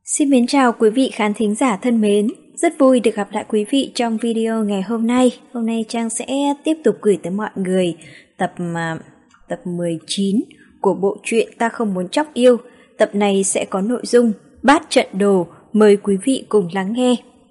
Xin mến chào quý vị khán thính giả thân mến, rất vui được gặp lại quý vị trong video ngày hôm nay. Hôm nay Trang sẽ tiếp tục gửi tới mọi người tập 19 của bộ truyện Ta Không Muốn Chóc Yêu. Tập này sẽ có nội dung Bát Trận Đồ, mời quý vị cùng lắng nghe.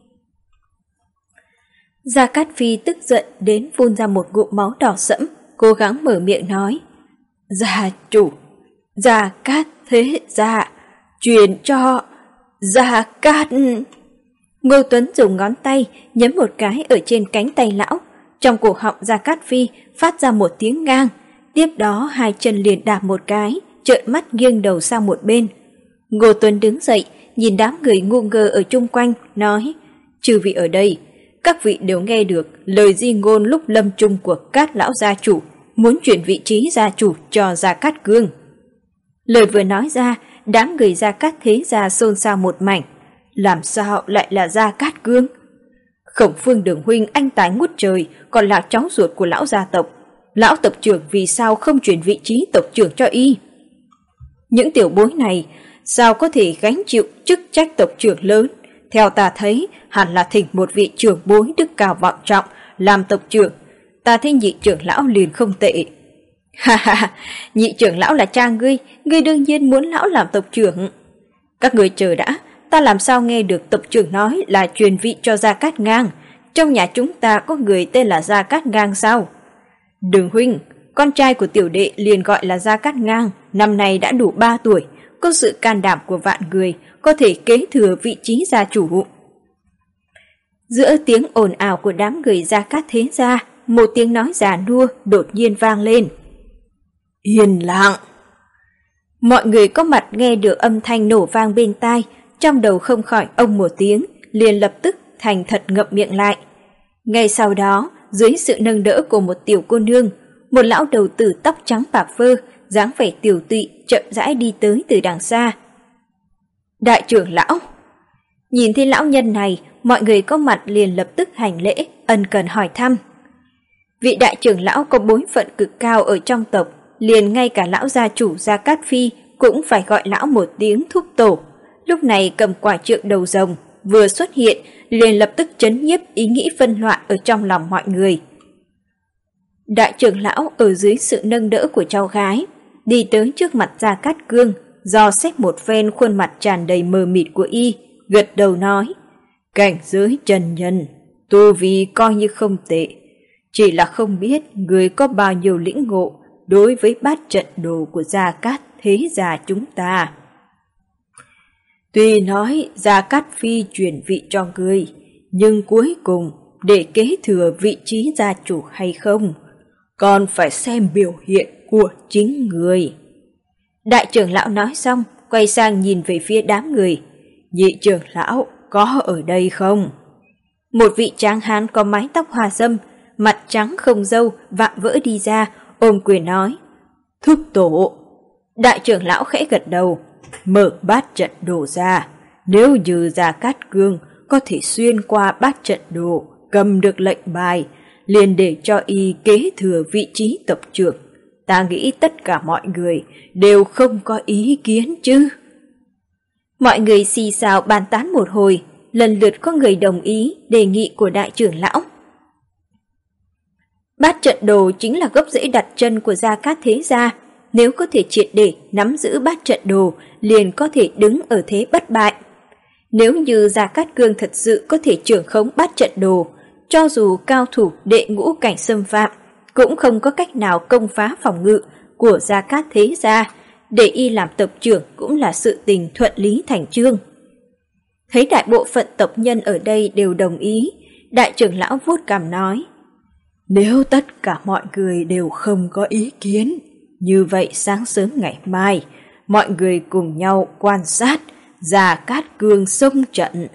Gia Cát Phi tức giận đến phun ra một ngụm máu đỏ sẫm, cố gắng mở miệng nói: "Gia chủ, Gia Cát thế gia, truyền cho Gia Cát." Ngô Tuấn dùng ngón tay nhấn một cái ở trên cánh tay lão, trong cổ họng Gia Cát Phi phát ra một tiếng ngang, tiếp đó hai chân liền đạp một cái, trợn mắt nghiêng đầu sang một bên. Ngô Tuấn đứng dậy, nhìn đám người ngu ngơ ở chung quanh, nói: "Chư vị ở đây, các vị đều nghe được lời di ngôn lúc lâm chung của Cát lão gia chủ, muốn chuyển vị trí gia chủ cho Gia Cát Cương." Lời vừa nói ra, đám người Gia Cát thế gia xôn xao một mảnh. Làm sao lại là Gia Cát Cương? Khổng Phương Đường huynh anh tài ngút trời, còn là cháu ruột của lão gia tộc. Lão tộc trưởng vì sao không chuyển vị trí tộc trưởng cho y? Những tiểu bối này sao có thể gánh chịu chức trách tộc trưởng lớn? Theo ta thấy, hẳn là thỉnh một vị trưởng bối đức cao vọng trọng làm tộc trưởng. Ta thấy nhị trưởng lão liền không tệ. Ha ha, nhị trưởng lão là cha ngươi đương nhiên muốn lão làm tộc trưởng. Các người chờ đã, ta làm sao nghe được tộc trưởng nói là truyền vị cho Gia Cát Ngang? Trong nhà chúng ta có người tên là Gia Cát Ngang sao? Đường huynh, con trai của tiểu đệ liền gọi là Gia Cát Ngang, năm nay đã đủ 3 tuổi, có sự can đảm của vạn người, có thể kế thừa vị trí gia chủ. Giữa tiếng ồn ào của đám người Gia Cát thế gia, một tiếng nói già nua đột nhiên vang lên: "Yên lặng!" Mọi người có mặt nghe được âm thanh nổ vang bên tai, trong đầu không khỏi ông một tiếng, liền lập tức thành thật ngậm miệng lại. Ngay sau đó, dưới sự nâng đỡ của một tiểu cô nương, một lão đầu tử tóc trắng bạc phơ, dáng vẻ tiểu tụy chậm rãi đi tới từ đằng xa. "Đại trưởng lão!" Nhìn thấy lão nhân này, mọi người có mặt liền lập tức hành lễ, ân cần hỏi thăm. Vị đại trưởng lão có bối phận cực cao ở trong tộc, liền ngay cả lão gia chủ Gia Cát Phi cũng phải gọi lão một tiếng thúc tổ. Lúc này cầm quả trượng đầu rồng vừa xuất hiện, liền lập tức trấn nhiếp ý nghĩ phân loạn ở trong lòng mọi người. Đại trưởng lão ở dưới sự nâng đỡ của cháu gái, đi tới trước mặt Gia Cát Cương, dò xét một phen khuôn mặt tràn đầy mờ mịt của y, gật đầu nói: "Cảnh giới trần nhân, tu vi coi như không tệ, chỉ là không biết người có bao nhiêu lĩnh ngộ đối với bát trận đồ của Gia Cát thế gia chúng ta. Tuy nói Gia Cát Phi truyền vị cho ngươi, nhưng cuối cùng để kế thừa vị trí gia chủ hay không, còn phải xem biểu hiện của chính người." Đại trưởng lão nói xong, quay sang nhìn về phía đám người: "Nhị trưởng lão có ở đây không?" Một vị tráng hán có mái tóc hoa râm, mặt trắng không râu, vạm vỡ đi ra, ôm quyền nói: "Thúc tổ." Đại trưởng lão khẽ gật đầu: "Mở bát trận đồ ra, nếu như Gia Cát Cương có thể xuyên qua bát trận đồ, cầm được lệnh bài, liền để cho y kế thừa vị trí tộc trưởng. Ta nghĩ tất cả mọi người đều không có ý kiến chứ." Mọi người xì xào bàn tán một hồi, lần lượt có người đồng ý đề nghị của đại trưởng lão. Bát trận đồ chính là gốc rễ đặt chân của Gia Cát thế gia, nếu có thể triệt để nắm giữ bát trận đồ, liền có thể đứng ở thế bất bại. Nếu như Gia Cát Cương thật sự có thể trưởng khống bát trận đồ, cho dù cao thủ đệ ngũ cảnh xâm phạm, cũng không có cách nào công phá phòng ngự của Gia Cát thế gia, để y làm tộc trưởng cũng là sự tình thuận lý thành chương. Thấy đại bộ phận tộc nhân ở đây đều đồng ý, đại trưởng lão vuốt cằm nói: "Nếu tất cả mọi người đều không có ý kiến, như vậy sáng sớm ngày mai, mọi người cùng nhau quan sát Gia Cát Cương xông trận."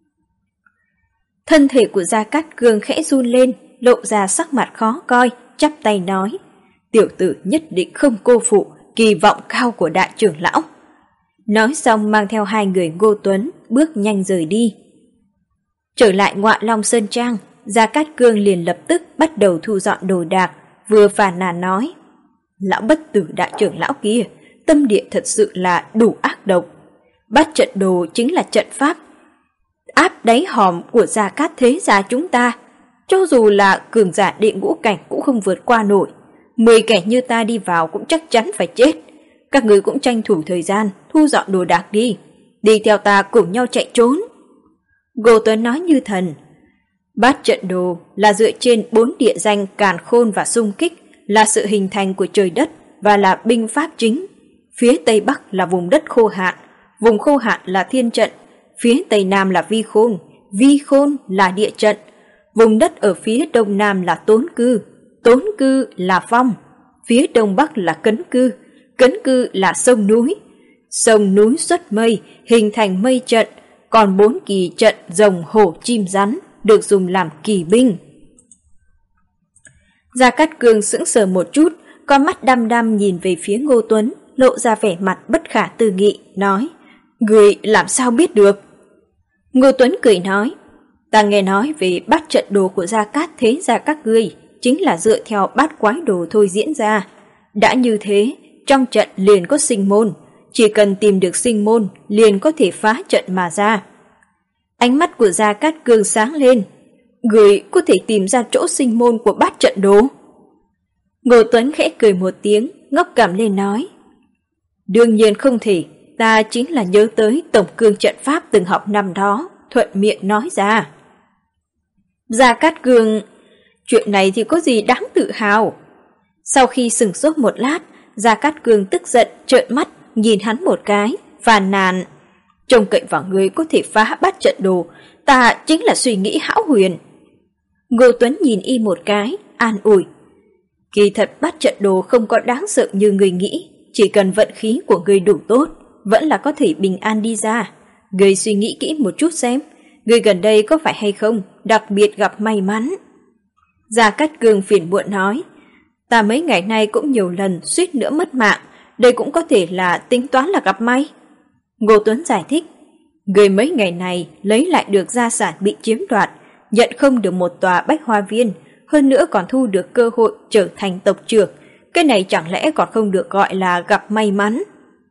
Thân thể của Gia Cát Cương khẽ run lên, lộ ra sắc mặt khó coi, chắp tay nói: "Tiểu tử nhất định không cô phụ kỳ vọng cao của đại trưởng lão." Nói xong mang theo hai người Ngô Tuấn bước nhanh rời đi. Trở lại Ngọa Long Sơn Trang, Gia Cát Cương liền lập tức bắt đầu thu dọn đồ đạc, vừa phàn nàn nói: "Lão bất tử đại trưởng lão kia, tâm địa thật sự là đủ ác độc. Bát trận đồ chính là trận pháp áp đáy hòm của Gia Cát thế gia chúng ta. Cho dù là cường giả đệ ngũ cảnh cũng không vượt qua nổi. 10 kẻ như ta đi vào cũng chắc chắn phải chết. Các người cũng tranh thủ thời gian, thu dọn đồ đạc đi. Đi theo ta cùng nhau chạy trốn. Ngô Tuấn nói như thần. Bát trận đồ là dựa trên 4 địa danh càn khôn và xung kích, là sự hình thành của trời đất và là binh pháp chính. Phía Tây Bắc là vùng đất khô hạn, vùng khô hạn là thiên trận. Phía Tây Nam là vi khôn là địa trận. Vùng đất ở phía Đông Nam là tốn cư là phong. Phía Đông Bắc là cấn cư là sông núi xuất mây, hình thành mây trận, còn 4 kỳ trận rồng hổ chim rắn được dùng làm kỳ binh. Gia Cát Cương sững sờ một chút, con mắt đăm đăm nhìn về phía Ngô Tuấn, lộ ra vẻ mặt bất khả tư nghị, nói: Người làm sao biết được? Ngô Tuấn cười nói: Ta nghe nói về bát trận đồ của Gia Cát thế gia các ngươi, chính là dựa theo bát quái đồ thôi diễn ra. Đã như thế, trong trận liền có sinh môn, chỉ cần tìm được sinh môn liền có thể phá trận mà ra. Ánh mắt của Gia Cát Cương sáng lên. Người có thể tìm ra chỗ sinh môn của bát trận đồ? Ngô Tuấn khẽ cười một tiếng, ngóc cằm lên nói: Đương nhiên không thể, ta chính là nhớ tới tổng cương trận pháp từng học năm đó, thuận miệng nói ra. Gia Cát Cương: Chuyện này thì có gì đáng tự hào? Sau khi sửng sốt một lát, Gia Cát Cương tức giận trợn mắt nhìn hắn một cái, phàn nàn: Trông cậy vào người có thể phá bát trận đồ, ta chính là suy nghĩ hão huyền. Ngô Tuấn nhìn y một cái, an ủi: Kỳ thật bát trận đồ không có đáng sợ như người nghĩ, chỉ cần vận khí của người đủ tốt, vẫn là có thể bình an đi ra. Người suy nghĩ kỹ một chút xem, người gần đây có phải hay không đặc biệt gặp may mắn? Gia Cát Cương phiền muộn nói: Ta mấy ngày nay cũng nhiều lần suýt nữa mất mạng, đây cũng có thể là tính toán là gặp may. Ngô Tuấn giải thích: Người mấy ngày này lấy lại được gia sản bị chiếm đoạt, nhận không được một tòa bách hoa viên, hơn nữa còn thu được cơ hội trở thành tộc trưởng, cái này chẳng lẽ còn không được gọi là gặp may mắn?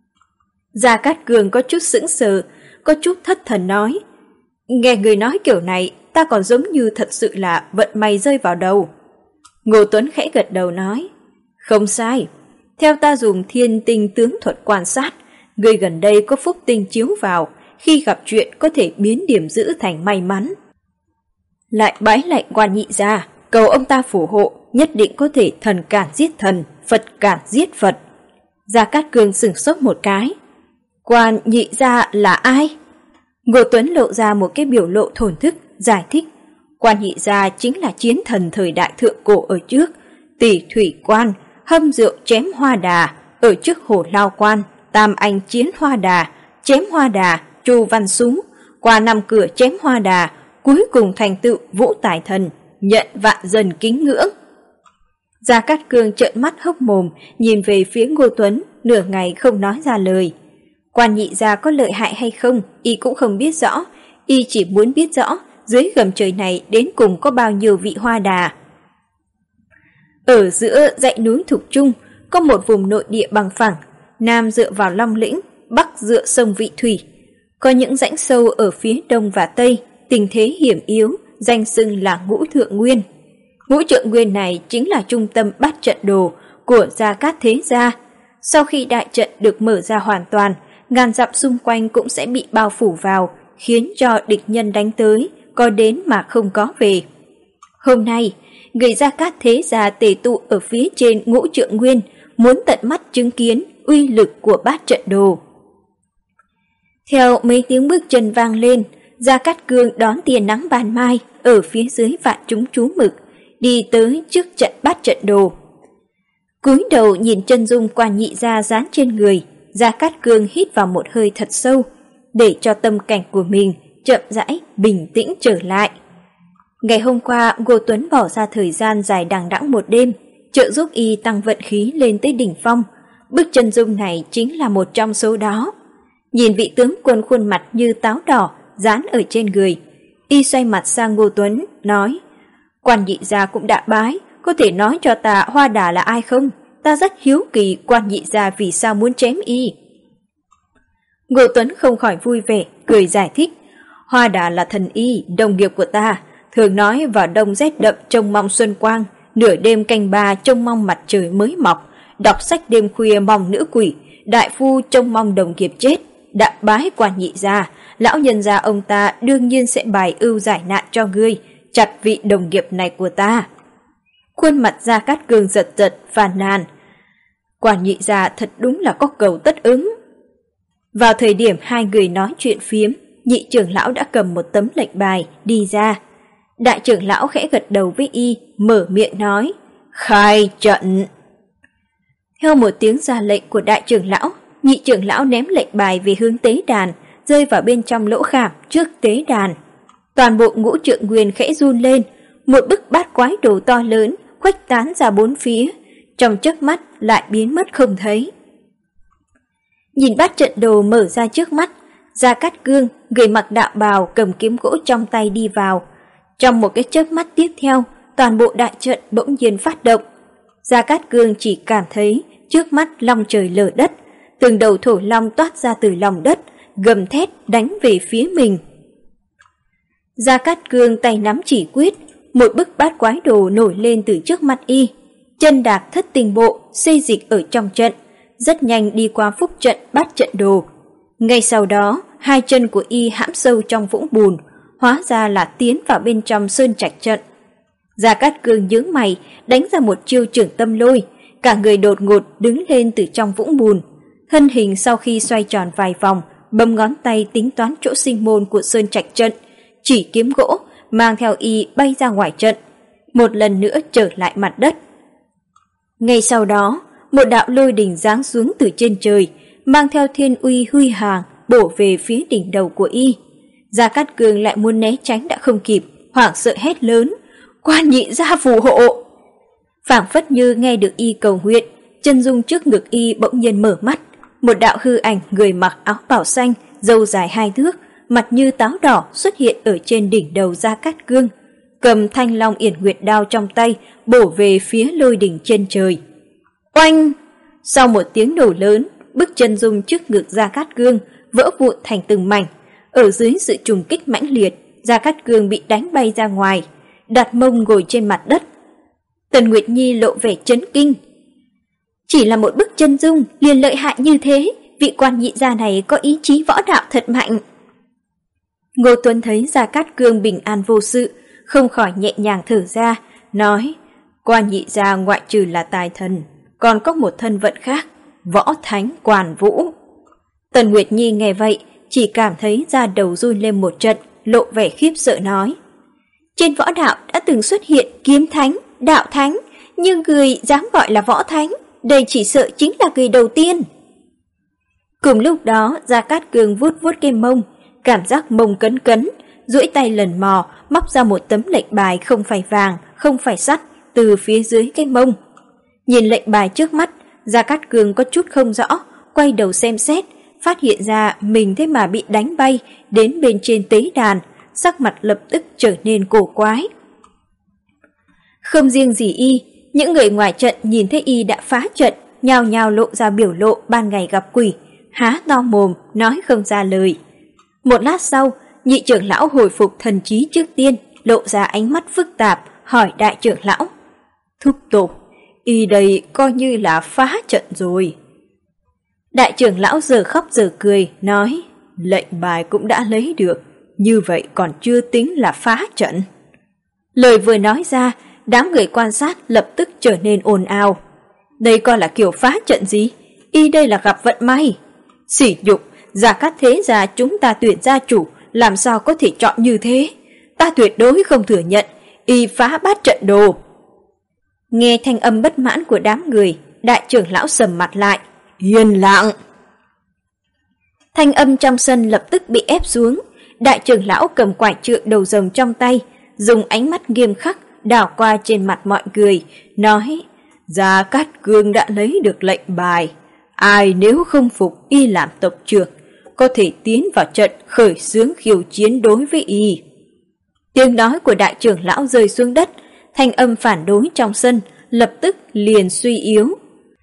Gia Cát Cương có chút sững sờ, có chút thất thần nói: Nghe người nói kiểu này, ta còn giống như thật sự là vận may rơi vào đầu. Ngô Tuấn khẽ gật đầu nói: Không sai, theo ta dùng thiên tinh tướng thuật quan sát, người gần đây có phúc tinh chiếu vào, khi gặp chuyện có thể biến điểm dữ thành may mắn. Lại bái lạy Quan Nhị gia, cầu ông ta phù hộ, nhất định có thể thần cản giết thần, Phật cản giết Phật. Gia Cát Cương sửng sốt một cái. Quan Nhị gia là ai? Ngô Tuấn lộ ra một cái biểu lộ thổn thức, giải thích: Quan Nhị gia chính là chiến thần thời đại thượng cổ ở trước, Tỷ Thủy Quan, hâm rượu chém Hoa Đà, ở trước Hổ Lao Quan, Tam Anh chiến Hoa Đà, chém Hoa Đà, Chu Văn Súng, qua 5 cửa chém Hoa Đà, cuối cùng thành tựu Vũ Tài Thần, nhận vạn dân kính ngưỡng. Gia Cát Cương trợn mắt hốc mồm, nhìn về phía Ngô Tuấn, nửa ngày không nói ra lời. Quan Nhị gia có lợi hại hay không, y cũng không biết rõ, y chỉ muốn biết rõ dưới gầm trời này đến cùng có bao nhiêu vị Hoa Đà. Ở giữa dãy núi Thục Trung có một vùng nội địa bằng phẳng, nam dựa vào Long Lĩnh, bắc dựa sông Vị Thủy. Có những rãnh sâu ở phía đông và tây, tình thế hiểm yếu, danh xưng là Ngũ Thượng Nguyên. Ngũ Thượng Nguyên này chính là trung tâm bát trận đồ của Gia Cát thế gia. Sau khi đại trận được mở ra hoàn toàn, ngàn dặm xung quanh cũng sẽ bị bao phủ vào, khiến cho địch nhân đánh tới, có đến mà không có về. Hôm nay, người Gia Cát thế gia tề tụ ở phía trên Ngũ Trượng Nguyên, muốn tận mắt chứng kiến uy lực của bát trận đồ. Theo mấy tiếng bước chân vang lên, Gia Cát Cương đón tia nắng ban mai ở phía dưới vạn chúng chú mực, đi tới trước trận bát trận đồ. Cúi đầu nhìn chân dung Quan Nhị gia dán trên người, Gia Cát Cương hít vào một hơi thật sâu, để cho tâm cảnh của mình chậm rãi, bình tĩnh trở lại. Ngày hôm qua, Ngô Tuấn bỏ ra thời gian dài đằng đẵng một đêm, trợ giúp y tăng vận khí lên tới đỉnh phong. Bức chân dung này chính là một trong số đó. Nhìn vị tướng quân khuôn mặt như táo đỏ dán ở trên người, y xoay mặt sang Ngô Tuấn, nói: Quan Nhị gia cũng đã bái, có thể nói cho ta Hoa Đà là ai không? Ta rất hiếu kỳ Quan Nhị gia vì sao muốn chém y. Ngô Tuấn không khỏi vui vẻ, cười giải thích. Hoa Đà là thần y, đồng nghiệp của ta, thường nói vào đông rét đậm trông mong xuân quang, nửa đêm canh ba trông mong mặt trời mới mọc, đọc sách đêm khuya mong nữ quỷ, đại phu trông mong đồng nghiệp chết. Đã bái Quan nhị gia, lão nhân gia ông ta đương nhiên sẽ bài ưu giải nạn cho ngươi, chặt vị đồng nghiệp này của ta. Khuôn mặt Gia Cát Cương giật giật phàn nàn. Quan nhị gia thật đúng là có cầu tất ứng. Vào thời điểm hai người nói chuyện phiếm, nhị trưởng lão đã cầm một tấm lệnh bài đi ra. Đại trưởng lão khẽ gật đầu với y, mở miệng nói, khai trận. Theo một tiếng ra lệnh của đại trưởng lão, nhị trưởng lão ném lệnh bài về hướng tế đàn, rơi vào bên trong lỗ khảm trước tế đàn. Toàn bộ ngũ trượng nguyên khẽ run lên, một bức bát quái đồ to lớn khuếch tán ra bốn phía, trong chớp mắt lại biến mất không thấy. Nhìn bát trận đồ mở ra trước mắt, Gia Cát Cương, người mặc đạo bào cầm kiếm gỗ trong tay đi vào. Trong một cái chớp mắt tiếp theo, toàn bộ đại trận bỗng nhiên phát động. Gia Cát Cương chỉ cảm thấy trước mắt long trời lở đất, từng đầu thổ long toát ra từ lòng đất, gầm thét đánh về phía mình. Gia Cát Cương tay nắm chỉ quyết, một bức bát quái đồ nổi lên từ trước mặt y. Chân đạp thất tình bộ, xây dịch ở trong trận, rất nhanh đi qua phúc trận bát trận đồ. Ngay sau đó, hai chân của y hãm sâu trong vũng bùn, hóa ra là tiến vào bên trong sơn trạch trận. Gia Cát Cương nhướng mày, đánh ra một chiêu trưởng tâm lôi, cả người đột ngột đứng lên từ trong vũng bùn. Thân hình sau khi xoay tròn vài vòng, bấm ngón tay tính toán chỗ sinh môn của sơn trạch trận, chỉ kiếm gỗ, mang theo y bay ra ngoài trận, một lần nữa trở lại mặt đất. Ngay sau đó, một đạo lôi đỉnh giáng xuống từ trên trời, mang theo thiên uy huy hoàng, bổ về phía đỉnh đầu của y. Gia Cát Cương lại muốn né tránh đã không kịp, hoảng sợ hét lớn, Quan nhị gia phù hộ! Phảng phất như nghe được y cầu nguyện, chân dung trước ngực y bỗng nhiên mở mắt, một đạo hư ảnh người mặc áo bào xanh, râu dài 2 thước, mặt như táo đỏ xuất hiện ở trên đỉnh đầu Gia Cát Cương, cầm thanh long yển nguyệt đao trong tay, bổ về phía lôi đỉnh trên trời. Oanh! Sau một tiếng nổ lớn, bức chân dung trước ngực Gia Cát Cương vỡ vụn thành từng mảnh. Ở dưới sự trùng kích mãnh liệt, Gia Cát Cương bị đánh bay ra ngoài, đặt mông ngồi trên mặt đất. Tần Nguyệt Nhi lộ vẻ chấn kinh. Chỉ là một bức chân dung liền lợi hại như thế, vị Quan nhị gia này có ý chí võ đạo thật mạnh. Ngô Tuấn thấy Gia Cát Cương bình an vô sự, không khỏi nhẹ nhàng thở ra, nói, Quan nhị gia ngoại trừ là tài thần, còn có một thân vận khác, võ thánh Quan Vũ. Tần Nguyệt Nhi nghe vậy, chỉ cảm thấy da đầu run lên một trận, lộ vẻ khiếp sợ nói, trên võ đạo đã từng xuất hiện kiếm thánh, đạo thánh, nhưng người dám gọi là võ thánh, đây chỉ sợ chính là người đầu tiên. Cùng lúc đó, Gia Cát Cương vuốt vuốt cái mông, cảm giác mông cấn cấn, duỗi tay lần mò, móc ra một tấm lệnh bài không phải vàng, không phải sắt, từ phía dưới cái mông. Nhìn lệnh bài trước mắt, Gia Cát Cương có chút không rõ, quay đầu xem xét, phát hiện ra mình thế mà bị đánh bay đến bên trên tế đàn, sắc mặt lập tức trở nên cổ quái. Không riêng gì y, những người ngoài trận nhìn thấy y đã phá trận, nhao nhao lộ ra biểu lộ ban ngày gặp quỷ, há to mồm, nói không ra lời. Một lát sau, nhị trưởng lão hồi phục thần trí trước tiên, lộ ra ánh mắt phức tạp, hỏi đại trưởng lão. Thúc tổ, y đây coi như là phá trận rồi. Đại trưởng lão giờ khóc giờ cười, nói, lệnh bài cũng đã lấy được, như vậy còn chưa tính là phá trận. Lời vừa nói ra, đám người quan sát lập tức trở nên ồn ào. Đây coi là kiểu phá trận gì? Y đây là gặp vận may. Sỉ nhục, Gia Cát thế gia chúng ta tuyển gia chủ, làm sao có thể chọn như thế? Ta tuyệt đối không thừa nhận, y phá bát trận đồ. Nghe thanh âm bất mãn của đám người, đại trưởng lão sầm mặt lại. Yên lặng! Thanh âm trong sân lập tức bị ép xuống. Đại trưởng lão cầm quải trượng đầu rồng trong tay, dùng ánh mắt nghiêm khắc đảo qua trên mặt mọi người, nói, Gia Cát Cương đã lấy được lệnh bài. Ai nếu không phục y làm tộc trưởng, có thể tiến vào trận khởi xướng khiêu chiến đối với y. Tiếng nói của đại trưởng lão rơi xuống đất, thanh âm phản đối trong sân lập tức liền suy yếu.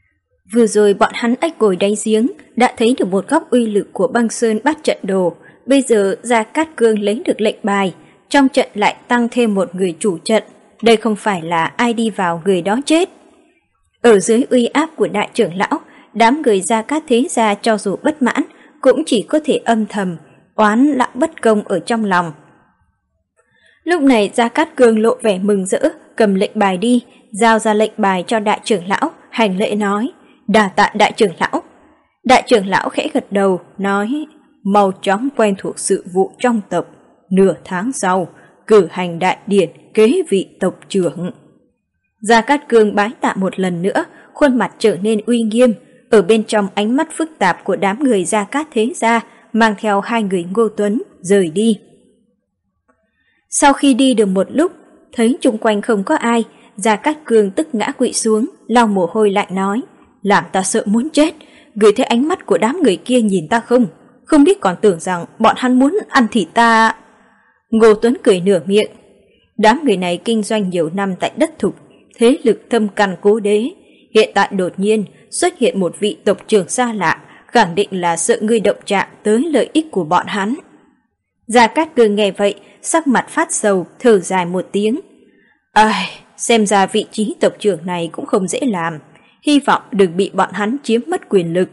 Vừa rồi bọn hắn ách ngồi đáy giếng đã thấy được một góc uy lực của băng sơn bát trận đồ. Bây giờ Gia Cát Cương lấy được lệnh bài, trong trận lại tăng thêm một người chủ trận. Đây không phải là ai đi vào người đó chết. Ở dưới uy áp của đại trưởng lão, đám người Gia Cát thế gia cho dù bất mãn cũng chỉ có thể âm thầm oán lão bất công ở trong lòng. Lúc này Gia Cát Cương lộ vẻ mừng rỡ, cầm lệnh bài đi, giao ra lệnh bài cho đại trưởng lão, hành lễ nói: "Đa tạ đại trưởng lão." Đại trưởng lão khẽ gật đầu, nói: "Mau chóng quen thuộc sự vụ trong tộc, nửa tháng sau cử hành đại điển kế vị tộc trưởng." Gia Cát Cương bái tạ một lần nữa, khuôn mặt trở nên uy nghiêm, ở bên trong ánh mắt phức tạp của đám người Gia Cát thế gia, mang theo hai người Ngô Tuấn rời đi. Sau khi đi được một lúc, thấy chung quanh không có ai, Gia Cát Cương tức ngã quỵ xuống, lau mồ hôi lại nói: "Làm ta sợ muốn chết, người thấy ánh mắt của đám người kia nhìn ta không? Không biết còn tưởng rằng bọn hắn muốn ăn thịt ta." Ngô Tuấn cười nửa miệng. Đám người này kinh doanh nhiều năm tại đất thục, thế lực thâm căn cố đế. Hiện tại đột nhiên xuất hiện một vị tộc trưởng xa lạ, khẳng định là sợ ngươi động chạm tới lợi ích của bọn hắn. Gia Cát Cương nghe vậy, sắc mặt phát sầu, thở dài một tiếng. Ai, xem ra vị trí tộc trưởng này cũng không dễ làm, hy vọng đừng bị bọn hắn chiếm mất quyền lực.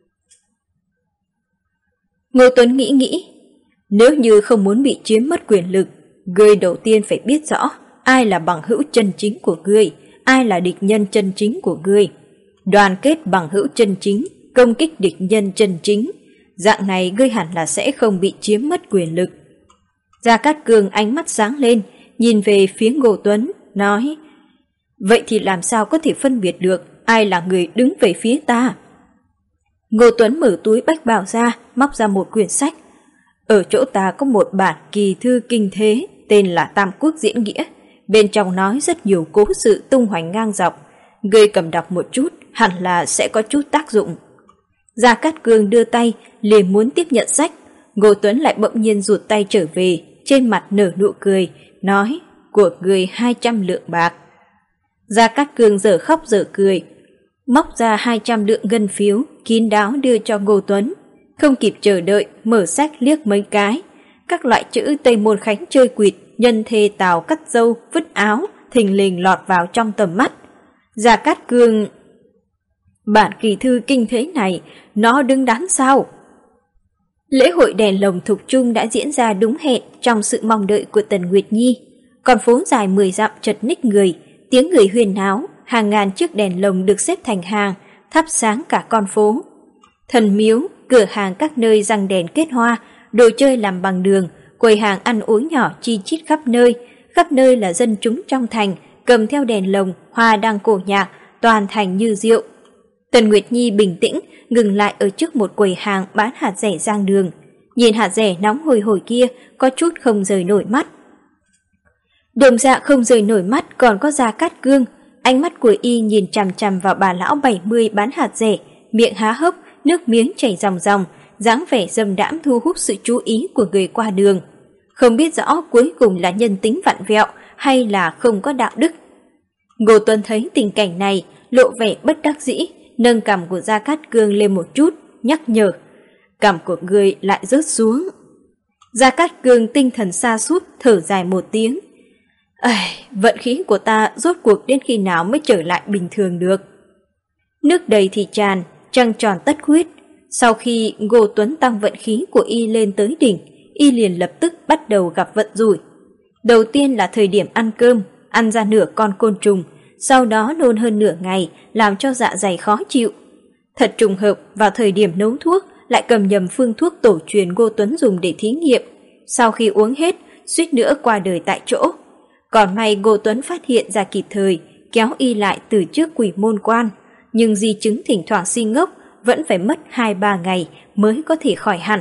Ngô Tuấn nghĩ, nếu như không muốn bị chiếm mất quyền lực, ngươi đầu tiên phải biết rõ ai là bằng hữu chân chính của ngươi, ai là địch nhân chân chính của ngươi. Đoàn kết bằng hữu chân chính, công kích địch nhân chân chính, dạng này ngươi hẳn là sẽ không bị chiếm mất quyền lực. Gia Cát Cương ánh mắt sáng lên, nhìn về phía Ngô Tuấn, nói: "Vậy thì làm sao có thể phân biệt được ai là người đứng về phía ta?" Ngô Tuấn mở túi bách bào ra, móc ra một quyển sách. "Ở chỗ ta có một bản kỳ thư kinh thế, tên là Tam Quốc Diễn Nghĩa. Bên trong nói rất nhiều cố sự tung hoành ngang dọc. Ngươi cầm đọc một chút, hẳn là sẽ có chút tác dụng." Gia Cát Cương đưa tay, liền muốn tiếp nhận sách. Ngô Tuấn lại bỗng nhiên rụt tay trở về, trên mặt nở nụ cười, nói: "Của ngươi 200 lượng bạc." Gia Cát Cương dở khóc dở cười, móc ra 200 lượng ngân phiếu, kín đáo đưa cho Ngô Tuấn. Không kịp chờ đợi, mở sách liếc mấy cái. Các loại chữ Tây Môn Khánh chơi quỵt, nhân thê Tào cắt râu, vứt áo, thình lình lọt vào trong tầm mắt. Gia Cát Cương: "Bản kỳ thư kinh thế này, nó đứng đắn sao?" Lễ hội đèn lồng Thục Trung đã diễn ra đúng hẹn trong sự mong đợi của Tần Nguyệt Nhi. Con phố dài 10 dặm chật ních người, tiếng người huyên náo, hàng ngàn chiếc đèn lồng được xếp thành hàng, thắp sáng cả con phố. Thần miếu, cửa hàng các nơi răng đèn kết hoa, đồ chơi làm bằng đường, quầy hàng ăn uống nhỏ chi chít khắp nơi là dân chúng trong thành, cầm theo đèn lồng, hoa đăng cổ nhạc, toàn thành như rượu. Tần Nguyệt Nhi bình tĩnh, ngừng lại ở trước một quầy hàng bán hạt rẻ giang đường. Nhìn hạt rẻ nóng hổi hổi kia, có chút không rời nổi mắt. Đồng dạ không rời nổi mắt còn có Gia Cát Cương. Ánh mắt của y nhìn chằm chằm vào bà lão 70 bán hạt rẻ, miệng há hốc, nước miếng chảy ròng ròng, dáng vẻ dâm đãm thu hút sự chú ý của người qua đường. Không biết rõ cuối cùng là nhân tính vặn vẹo hay là không có đạo đức. Ngô Tuấn thấy tình cảnh này, lộ vẻ bất đắc dĩ, nâng cằm của Gia Cát Cương lên một chút, nhắc nhở: "Cằm của ngươi lại rớt xuống." Gia Cát Cương tinh thần sa sút, thở dài một tiếng. Vận khí của ta rốt cuộc đến khi nào mới trở lại bình thường được. Nước đầy thì tràn, trăng tròn tất khuyết. Sau khi Ngô Tuấn tăng vận khí của y lên tới đỉnh, y liền lập tức bắt đầu gặp vận rủi. Đầu tiên là thời điểm ăn cơm, ăn ra nửa con côn trùng, sau đó nôn hơn nửa ngày, làm cho dạ dày khó chịu. Thật trùng hợp, vào thời điểm nấu thuốc, lại cầm nhầm phương thuốc tổ truyền Ngô Tuấn dùng để thí nghiệm. Sau khi uống hết, suýt nữa qua đời tại chỗ. Còn may Ngô Tuấn phát hiện ra kịp thời, kéo y lại từ trước Quỷ Môn Quan, nhưng di chứng thỉnh thoảng si ngốc, vẫn phải mất 2-3 ngày mới có thể khỏi hẳn.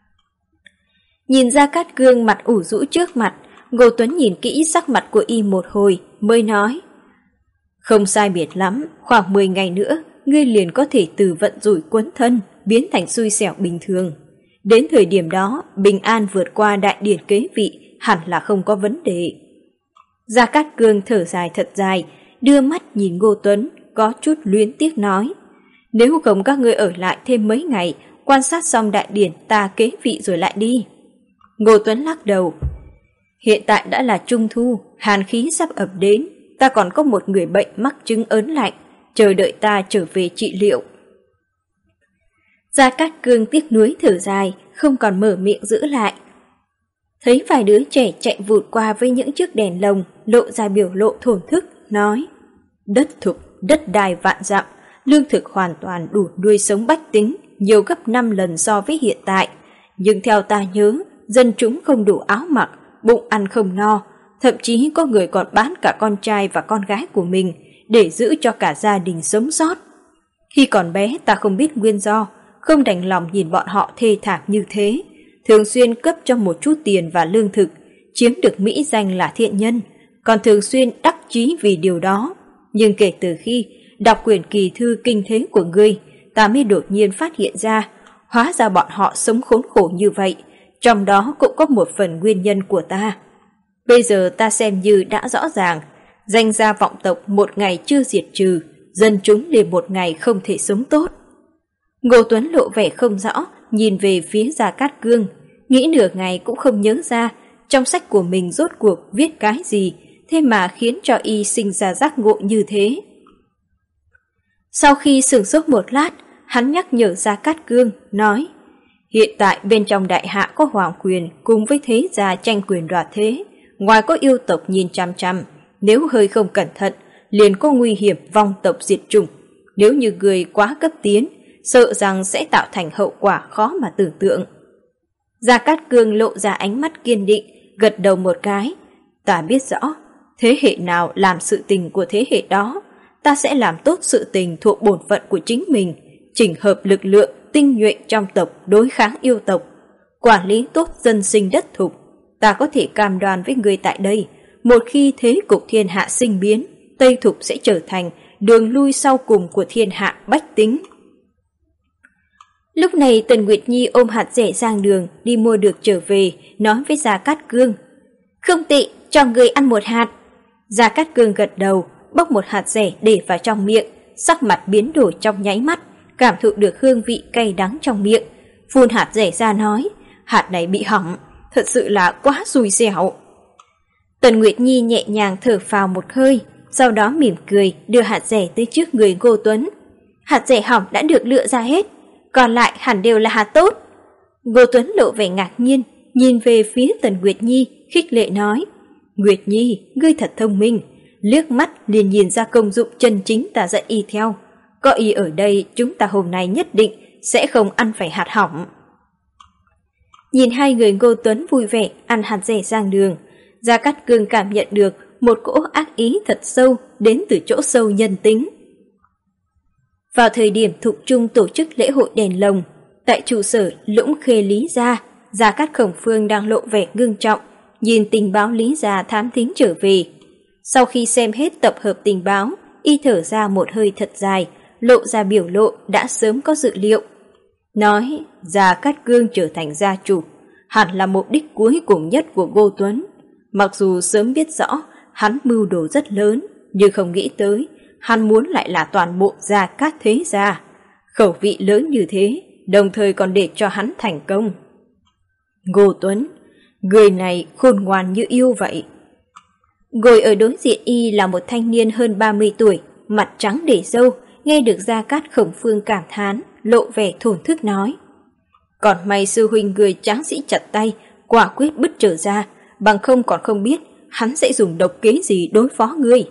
Nhìn Gia Cát Cương mặt ủ rũ trước mặt, Ngô Tuấn nhìn kỹ sắc mặt của y một hồi, mới nói: "Không sai biệt lắm, khoảng 10 ngày nữa, ngươi liền có thể từ vận rủi quấn thân, biến thành xui xẻo bình thường. Đến thời điểm đó, bình an vượt qua đại điển kế vị, hẳn là không có vấn đề." Gia Cát Cương thở dài thật dài, đưa mắt nhìn Ngô Tuấn, có chút luyến tiếc nói: Nếu không các ngươi ở lại thêm mấy ngày, quan sát xong đại điển ta kế vị rồi lại đi. Ngô Tuấn lắc đầu. Hiện tại đã là trung thu, hàn khí sắp ập đến, ta còn có một người bệnh mắc chứng ớn lạnh, chờ đợi ta trở về trị liệu. Gia Cát Cương tiếc nuối thở dài, không còn mở miệng giữ lại. Thấy vài đứa trẻ chạy vụt qua với những chiếc đèn lồng, lộ ra biểu lộ thổn thức, nói: đất thục, đất đai vạn dặm, lương thực hoàn toàn đủ nuôi sống bách tính, nhiều gấp 5 lần so với hiện tại. Nhưng theo ta nhớ, dân chúng không đủ áo mặc, bụng ăn không no, thậm chí có người còn bán cả con trai và con gái của mình để giữ cho cả gia đình sống sót. Khi còn bé ta không biết nguyên do, không đành lòng nhìn bọn họ thê thảm như thế, thường xuyên cấp cho một chút tiền và lương thực, chiếm được mỹ danh là thiện nhân, còn thường xuyên đắc chí vì điều đó. Nhưng kể từ khi đọc quyển kỳ thư kinh thế của ngươi, ta mới đột nhiên phát hiện ra, hóa ra bọn họ sống khốn khổ như vậy, trong đó cũng có một phần nguyên nhân của ta. Bây giờ ta xem như đã rõ ràng, danh gia vọng tộc một ngày chưa diệt trừ, dân chúng liền một ngày không thể sống tốt. Ngô Tuấn lộ vẻ không rõ, nhìn về phía Gia Cát Cương, nghĩ nửa ngày cũng không nhớ ra trong sách của mình rốt cuộc viết cái gì, thế mà khiến cho y sinh ra giác ngộ như thế. Sau khi sửng sốt một lát, hắn nhắc nhở Gia Cát Cương, nói: hiện tại bên trong đại hạ có hoàng quyền cùng với thế gia tranh quyền đoạt thế, ngoài có yêu tộc nhìn chăm chăm, nếu hơi không cẩn thận, liền có nguy hiểm vong tộc diệt chủng. Nếu như người quá cấp tiến, sợ rằng sẽ tạo thành hậu quả khó mà tưởng tượng. Gia Cát Cương lộ ra ánh mắt kiên định, gật đầu một cái. Ta biết rõ, thế hệ nào làm sự tình của thế hệ đó, ta sẽ làm tốt sự tình thuộc bổn phận của chính mình, chỉnh hợp lực lượng tinh nhuệ trong tộc đối kháng yêu tộc, quản lý tốt dân sinh đất thục. Ta có thể cam đoan với người tại đây, một khi thế cục thiên hạ sinh biến, Tây Thục sẽ trở thành đường lui sau cùng của thiên hạ bách tính. Lúc này Tần Nguyệt Nhi ôm hạt rẻ sang đường đi mua được trở về, nói với Gia Cát Cương: không tệ, cho người ăn một hạt. Gia Cát Cương gật đầu, bóc một hạt rẻ để vào trong miệng, sắc mặt biến đổi trong nháy mắt, cảm thụ được hương vị cay đắng trong miệng, phun hạt rẻ ra nói: hạt này bị hỏng, thật sự là quá xui xẻo. Tần Nguyệt Nhi nhẹ nhàng thở phào một hơi, sau đó mỉm cười đưa hạt rẻ tới trước người Ngô Tuấn. Hạt rẻ hỏng đã được lựa ra hết, còn lại hẳn đều là hạt tốt. Ngô Tuấn lộ vẻ ngạc nhiên, nhìn về phía Tần Nguyệt Nhi, khích lệ nói: Nguyệt Nhi, ngươi thật thông minh, liếc mắt liền nhìn ra công dụng chân chính ta dạy y theo. Có y ở đây, chúng ta hôm nay nhất định sẽ không ăn phải hạt hỏng. Nhìn hai người Ngô Tuấn vui vẻ ăn hạt rẻ sang đường, Gia Cát Cương cảm nhận được một cỗ ác ý thật sâu đến từ chỗ sâu nhân tính. Vào thời điểm Thục Trung tổ chức lễ hội đèn lồng, tại trụ sở Lũng Khê Lý Gia, Gia Cát Khổng Phương đang lộ vẻ ngưng trọng, nhìn tình báo Lý Gia thám thính trở về. Sau khi xem hết tập hợp tình báo, y thở ra một hơi thật dài, lộ ra biểu lộ đã sớm có dự liệu. Nói: Gia Cát Cương trở thành gia chủ, hẳn là mục đích cuối cùng nhất của Ngô Tuấn. Mặc dù sớm biết rõ hắn mưu đồ rất lớn, nhưng không nghĩ tới hắn muốn lại là toàn bộ Gia Cát thế gia. Khẩu vị lớn như thế, đồng thời còn để cho hắn thành công. Ngô Tuấn, người này khôn ngoan như yêu vậy. Ngồi ở đối diện y là một thanh niên hơn 30 tuổi, mặt trắng để râu, nghe được Gia Cát Khổng Phương cảm thán, lộ vẻ thổn thức nói: còn may sư huynh người tráng sĩ chặt tay, quả quyết bứt trở ra, bằng không còn không biết hắn sẽ dùng độc kế gì đối phó ngươi.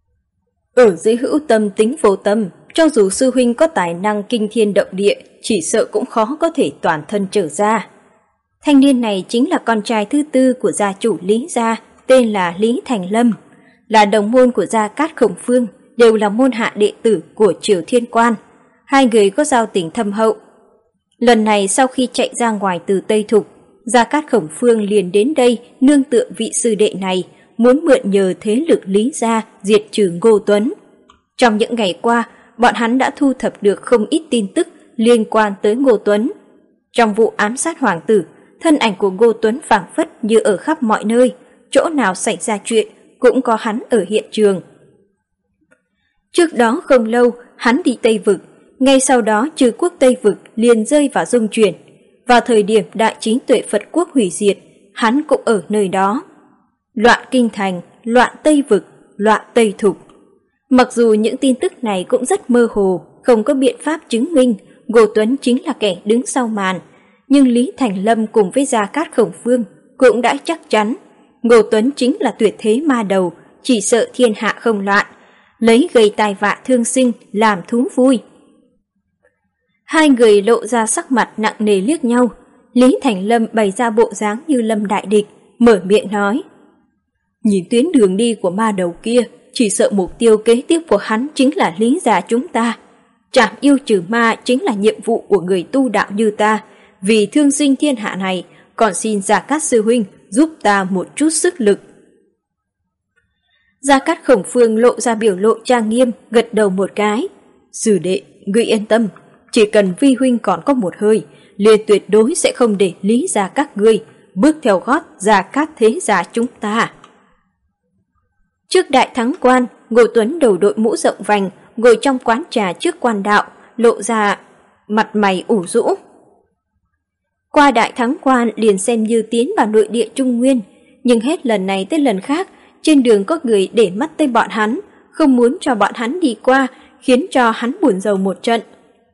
Ở dưới hữu tâm tính vô tâm, cho dù sư huynh có tài năng kinh thiên động địa, chỉ sợ cũng khó có thể toàn thân trở ra. Thanh niên này chính là con trai thứ tư của gia chủ Lý Gia, tên là Lý Thành Lâm, là đồng môn của Gia Cát Khổng Phương, đều là môn hạ đệ tử của Triều Thiên Quan. Hai người có giao tình thâm hậu. Lần này sau khi chạy ra ngoài từ Tây Thục, Gia Cát Khổng Phương liền đến đây nương tựa vị sư đệ này, muốn mượn nhờ thế lực Lý Gia diệt trừ Ngô Tuấn. Trong những ngày qua, bọn hắn đã thu thập được không ít tin tức liên quan tới Ngô Tuấn. Trong vụ ám sát hoàng tử, thân ảnh của Ngô Tuấn phảng phất như ở khắp mọi nơi, chỗ nào xảy ra chuyện cũng có hắn ở hiện trường. Trước đó không lâu, hắn đi Tây Vực, Ngay sau đó trừ quốc Tây Vực liền rơi vào dung chuyển. Vào thời điểm đại trí tuệ Phật quốc hủy diệt, hắn cũng ở nơi đó. Loạn kinh thành, loạn Tây Vực, loạn Tây Thục. Mặc dù những tin tức này cũng rất mơ hồ, không có biện pháp chứng minh Ngô Tuấn chính là kẻ đứng sau màn, nhưng Lý Thành Lâm cùng với Gia Cát Khổng Phương cũng đã chắc chắn Ngô Tuấn chính là tuyệt thế ma đầu, chỉ sợ thiên hạ không loạn, lấy gây tai vạ thương sinh làm thú vui. Hai người lộ ra sắc mặt nặng nề liếc nhau. Lý Thành Lâm bày ra bộ dáng như lâm đại địch, mở miệng nói: nhìn tuyến đường đi của ma đầu kia, chỉ sợ mục tiêu kế tiếp của hắn chính là Lý gia chúng ta. Trảm yêu trừ ma chính là nhiệm vụ của người tu đạo như ta. Vì thương sinh thiên hạ này, còn xin Gia Cát sư huynh giúp ta một chút sức lực. Gia Cát Khổng Phương lộ ra biểu lộ trang nghiêm, gật đầu một cái. Sư đệ, ngươi yên tâm, chỉ cần vi huynh còn có một hơi, liền tuyệt đối sẽ không để Lý gia các ngươi bước theo gót Gia Cát thế gia chúng ta. Trước đại thắng quan, Ngô Tuấn đầu đội mũ rộng vành, ngồi trong quán trà trước quan đạo, lộ ra mặt mày ủ rũ. Qua đại thắng quan liền xem như tiến vào nội địa Trung Nguyên, nhưng hết lần này tới lần khác, trên đường có người để mắt tới bọn hắn, không muốn cho bọn hắn đi qua, khiến cho hắn buồn rầu một trận.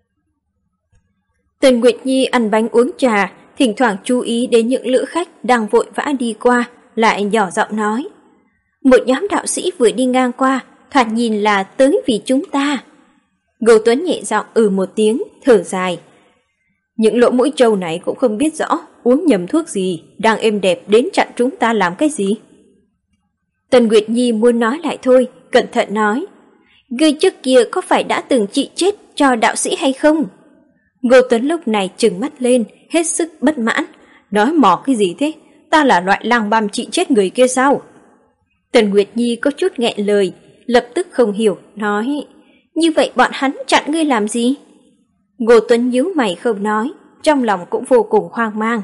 Tần Nguyệt Nhi ăn bánh uống trà, thỉnh thoảng chú ý đến những lữ khách đang vội vã đi qua, lại nhỏ giọng nói: một nhóm đạo sĩ vừa đi ngang qua, thoạt nhìn là tới vì chúng ta. Ngô Tuấn nhẹ giọng một tiếng, thở dài. Những lỗ mũi trâu này cũng không biết rõ uống nhầm thuốc gì, đang êm đẹp đến chặn chúng ta làm cái gì. Tần Nguyệt Nhi muốn nói lại thôi, cẩn thận nói: ngươi trước kia có phải đã từng trị chết cho đạo sĩ hay không? Ngô Tuấn lúc này trừng mắt lên, hết sức bất mãn. Nói mò cái gì thế? Ta là loại lang băm trị chết người kia sao? Tần Nguyệt Nhi có chút nghẹn lời, lập tức không hiểu, nói: như vậy bọn hắn chặn ngươi làm gì? Ngô Tuấn nhíu mày không nói, trong lòng cũng vô cùng hoang mang.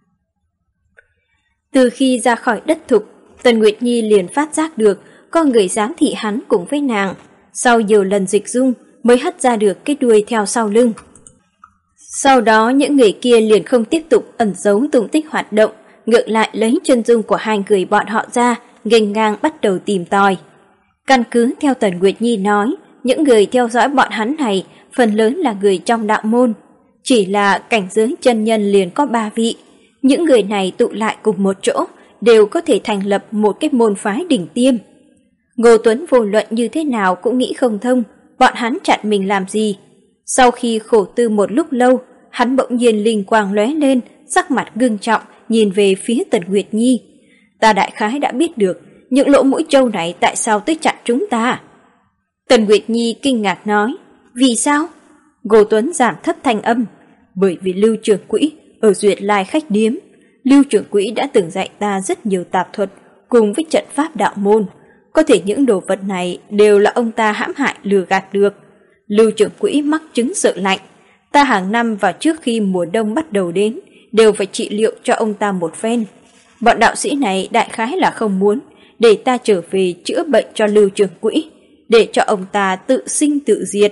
Từ khi ra khỏi đất Thục, Tần Nguyệt Nhi liền phát giác được có người giám thị hắn cùng với nàng. Sau nhiều lần dịch dung mới hất ra được cái đuôi theo sau lưng. Sau đó những người kia liền không tiếp tục ẩn giấu tung tích hoạt động, ngược lại lấy chân dung của hai người bọn họ ra, nghênh ngang bắt đầu tìm tòi. Căn cứ theo Tần Nguyệt Nhi nói, những người theo dõi bọn hắn này phần lớn là người trong đạo môn. Chỉ là cảnh giới chân nhân liền có 3 vị. Những người này tụ lại cùng một chỗ, đều có thể thành lập một cái môn phái đỉnh tiêm. Ngô Tuấn vô luận như thế nào cũng nghĩ không thông, bọn hắn chặn mình làm gì. Sau khi khổ tư một lúc lâu, hắn bỗng nhiên linh quang lóe lên, sắc mặt ngưng trọng, nhìn về phía Tần Nguyệt Nhi. Ta đại khái đã biết được, những lỗ mũi trâu này tại sao tới chặn chúng ta. Tần Nguyệt Nhi kinh ngạc nói: vì sao? Ngô Tuấn giảm thấp thanh âm: bởi vì Lưu trưởng quỹ ở Duyệt Lai khách điếm. Lưu trưởng quỹ đã từng dạy ta rất nhiều tạp thuật cùng với trận pháp đạo môn. Có thể những đồ vật này đều là ông ta hãm hại lừa gạt được. Lưu trưởng quỹ mắc chứng sợ lạnh. Ta hàng năm vào trước khi mùa đông bắt đầu đến đều phải trị liệu cho ông ta một phen. Bọn đạo sĩ này đại khái là không muốn để ta trở về chữa bệnh cho Lưu trưởng quỹ, để cho ông ta tự sinh tự diệt.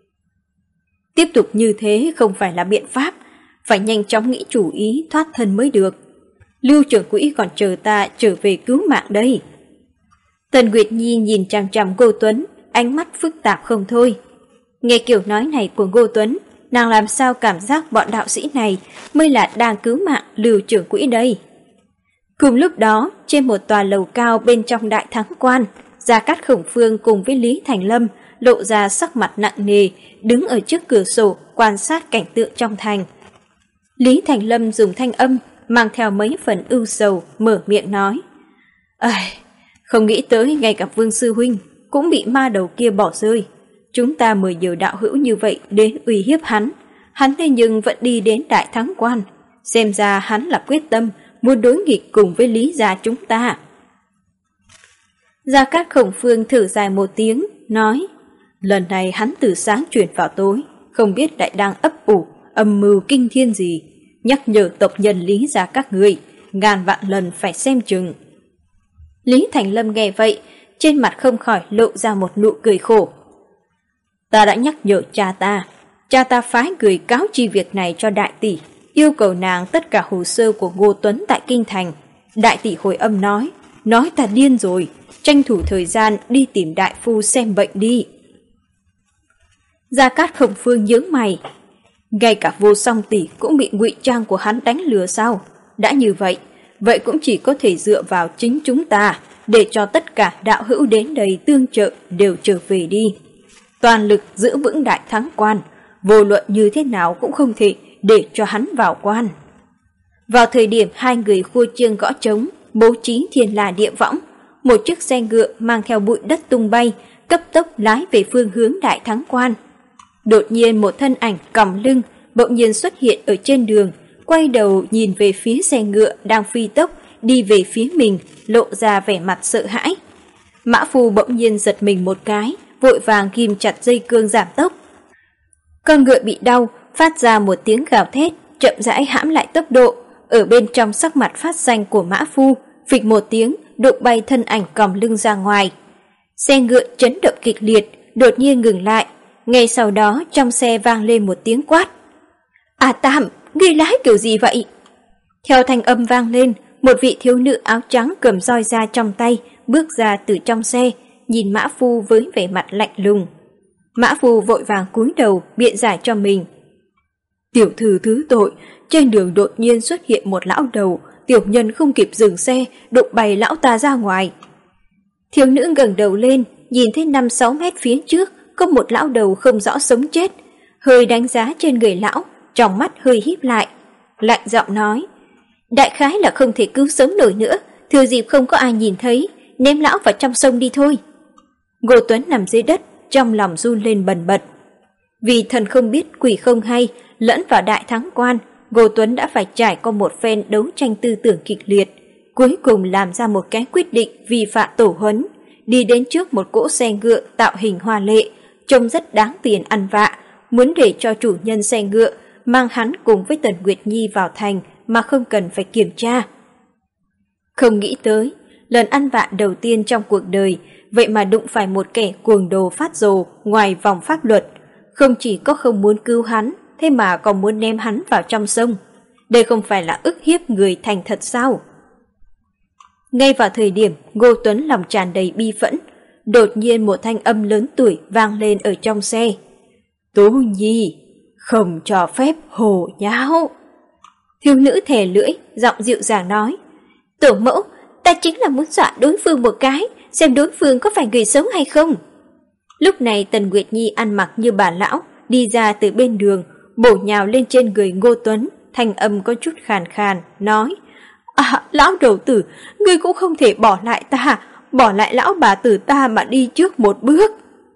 Tiếp tục như thế không phải là biện pháp, phải nhanh chóng nghĩ chủ ý thoát thân mới được. Lưu trưởng quỹ còn chờ ta trở về cứu mạng đây. Tần Nguyệt Nhi nhìn chằm chằm Ngô Tuấn, ánh mắt phức tạp không thôi. Nghe kiểu nói này của Ngô Tuấn, nàng làm sao cảm giác bọn đạo sĩ này mới là đang cứu mạng Lưu trưởng quỹ đây. Cùng lúc đó, trên một tòa lầu cao bên trong đại thắng quan, Gia Cát Khổng Phương cùng với Lý Thành Lâm lộ ra sắc mặt nặng nề, đứng ở trước cửa sổ quan sát cảnh tượng trong thành. Lý Thành Lâm dùng thanh âm mang theo mấy phần ưu sầu, mở miệng nói: không nghĩ tới ngay cả Vương sư huynh cũng bị ma đầu kia bỏ rơi. Chúng ta mời nhiều đạo hữu như vậy đến uy hiếp hắn thế nhưng vẫn đi đến đại thắng quan. Xem ra hắn là quyết tâm muốn đối nghịch cùng với Lý gia chúng ta. Gia Cát Khổng Phương thở dài một tiếng, nói: lần này hắn từ sáng chuyển vào tối, không biết đại đang ấp ủ âm mưu kinh thiên gì, nhắc nhở tộc nhân Lý gia các ngươi ngàn vạn lần phải xem chừng. Lý Thành Lâm nghe vậy, trên mặt không khỏi lộ ra một nụ cười khổ. Ta đã nhắc nhở cha ta, cha ta phái người cáo chi việc này cho đại tỷ, yêu cầu nàng tất cả hồ sơ của Ngô Tuấn tại Kinh Thành. Đại tỷ hồi âm nói ta điên rồi, tranh thủ thời gian đi tìm đại phu xem bệnh đi. Gia Cát Khổng Phương nhướng mày, ngay cả Vô Song tỷ cũng bị ngụy trang của hắn đánh lừa sao? Đã như vậy cũng chỉ có thể dựa vào chính chúng ta, để cho tất cả đạo hữu đến đây tương trợ đều trở về đi. Toàn lực giữ vững Đại Thắng Quan, vô luận như thế nào cũng không thể để cho hắn vào quan. Vào thời điểm hai người khua chiêng gõ trống, bố trí thiên la địa võng, một chiếc xe ngựa mang theo bụi đất tung bay, cấp tốc lái về phương hướng Đại Thắng Quan. Đột nhiên một thân ảnh còng lưng bỗng nhiên xuất hiện ở trên đường, quay đầu nhìn về phía xe ngựa đang phi tốc đi về phía mình, lộ ra vẻ mặt sợ hãi. Mã Phu bỗng nhiên giật mình một cái, vội vàng ghim chặt dây cương giảm tốc. Con ngựa bị đau, phát ra một tiếng gào thét, chậm rãi hãm lại tốc độ. Ở bên trong sắc mặt phát xanh của Mã Phu, phịch một tiếng, đụng bay thân ảnh còng lưng ra ngoài. Xe ngựa chấn động kịch liệt, đột nhiên ngừng lại. Ngay sau đó trong xe vang lên một tiếng quát. "A Tam, ngươi lái kiểu gì vậy?" Theo thanh âm vang lên, một vị thiếu nữ áo trắng cầm roi ra trong tay, bước ra từ trong xe, nhìn Mã Phu với vẻ mặt lạnh lùng. Mã Phu vội vàng cúi đầu biện giải cho mình. "Tiểu thư thứ tội, trên đường đột nhiên xuất hiện một lão đầu, tiểu nhân không kịp dừng xe, đụng bay lão ta ra ngoài." Thiếu nữ ngẩng đầu lên, nhìn thấy 5-6 mét phía trước có một lão đầu không rõ sống chết, hơi đánh giá trên người lão, trong mắt hơi híp lại, lạnh giọng nói: "Đại khái là không thể cứu sống nổi nữa, thừa dịp không có ai nhìn thấy, ném lão vào trong sông đi thôi." Ngô Tuấn nằm dưới đất, trong lòng run lên bần bật. Vì thần không biết quỷ không hay, lẫn vào Đại Thắng Quan, Ngô Tuấn đã phải trải qua một phen đấu tranh tư tưởng kịch liệt, cuối cùng làm ra một cái quyết định vi phạm tổ huấn, đi đến trước một cỗ xe ngựa tạo hình hoa lệ, trông rất đáng tiền ăn vạ, muốn để cho chủ nhân xe ngựa mang hắn cùng với Tần Nguyệt Nhi vào thành mà không cần phải kiểm tra. Không nghĩ tới, lần ăn vạ đầu tiên trong cuộc đời, vậy mà đụng phải một kẻ cuồng đồ phát rồ ngoài vòng pháp luật, không chỉ có không muốn cứu hắn, thế mà còn muốn ném hắn vào trong sông. Đây không phải là ức hiếp người thành thật sao? Ngay vào thời điểm Ngô Tuấn lòng tràn đầy bi phẫn, đột nhiên một thanh âm lớn tuổi vang lên ở trong xe. "Tú Nhi, không cho phép hồ nháo." Thiếu nữ thè lưỡi, giọng dịu dàng nói: "Tổ mẫu, ta chính là muốn dọa đối phương một cái, xem đối phương có phải người sống hay không." Lúc này Tần Nguyệt Nhi ăn mặc như bà lão, đi ra từ bên đường, bổ nhào lên trên người Ngô Tuấn, thanh âm có chút khàn khàn, nói: Lão đầu tử, ngươi cũng không thể bỏ lại ta, bỏ lại lão bà tử ta mà đi trước một bước."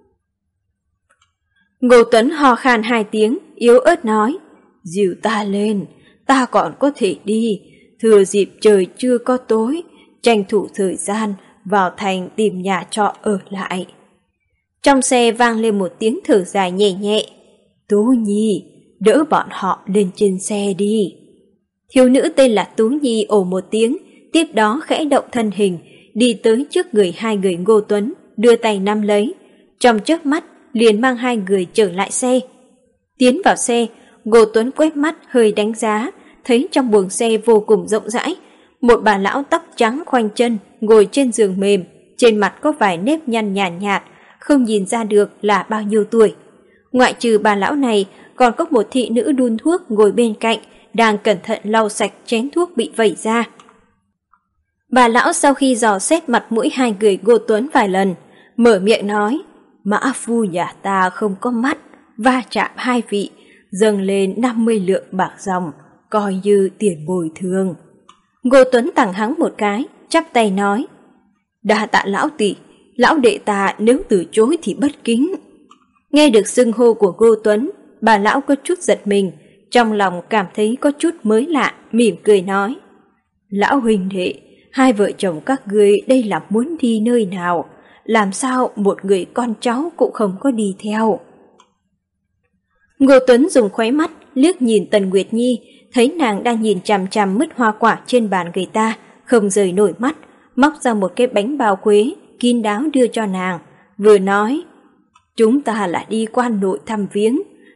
Ngô Tuấn ho khan 2 tiếng, yếu ớt nói: "Dìu ta lên, ta còn có thể đi, thừa dịp trời chưa có tối, tranh thủ thời gian vào thành tìm nhà trọ ở lại." Trong xe vang lên một tiếng thở dài nhẹ nhẹ. "Tú Nhi, đỡ bọn họ lên trên xe đi." Thiếu nữ tên là Tú Nhi ồ một tiếng, tiếp đó khẽ động thân hình, đi tới trước người hai người Ngô Tuấn, đưa tay nắm lấy. Trong chớp mắt, liền mang hai người trở lại xe. Tiến vào xe, Ngô Tuấn quét mắt hơi đánh giá, thấy trong buồng xe vô cùng rộng rãi. Một bà lão tóc trắng khoanh chân, ngồi trên giường mềm, trên mặt có vài nếp nhăn nhàn nhạt, không nhìn ra được là bao nhiêu tuổi. Ngoại trừ bà lão này, còn có một thị nữ đun thuốc ngồi bên cạnh, đang cẩn thận lau sạch chén thuốc bị vẩy ra. Bà lão sau khi dò xét mặt mũi hai người Ngô Tuấn vài lần, mở miệng nói: "Mã phu nhà ta không có mắt, va chạm hai vị, dâng lên 50 lượng bạc dòng, coi như tiền bồi thường." Ngô Tuấn tặng hắn một cái, chắp tay nói: "Đa tạ lão tỷ, lão đệ ta nếu từ chối thì bất kính." Nghe được xưng hô của Ngô Tuấn, bà lão có chút giật mình, trong lòng cảm thấy có chút mới lạ, mỉm cười nói: "Lão huynh đệ, hai vợ chồng các ngươi đây là muốn đi nơi nào? Làm sao một người con cháu cũng không có đi theo?" Ngô Tuấn dùng khóe mắt liếc nhìn Tần Nguyệt Nhi, thấy nàng đang nhìn chằm chằm mứt hoa quả trên bàn người ta, không rời nổi mắt, móc ra một cái bánh bao quế, kín đáo đưa cho nàng, vừa nói: "Chúng ta là đi quan nội thăm viếng,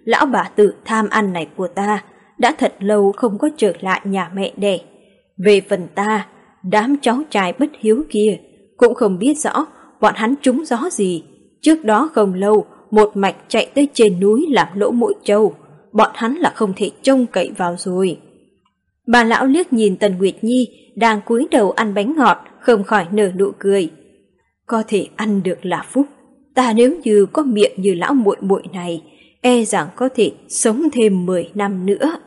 lão bà tử tham ăn này của ta đã thật lâu không có trở lại nhà mẹ đẻ. Về phần ta, đám cháu trai bất hiếu kia cũng không biết rõ bọn hắn trúng gió gì. Trước đó không lâu, một mạch chạy tới trên núi làm lỗ mũi trâu, bọn hắn là không thể trông cậy vào rồi. Bà lão liếc nhìn Tần Nguyệt Nhi đang cúi đầu ăn bánh ngọt, không khỏi nở nụ cười. Có thể ăn được là phúc, ta nếu như có miệng như lão muội muội này, e rằng có thể sống thêm 10 năm nữa.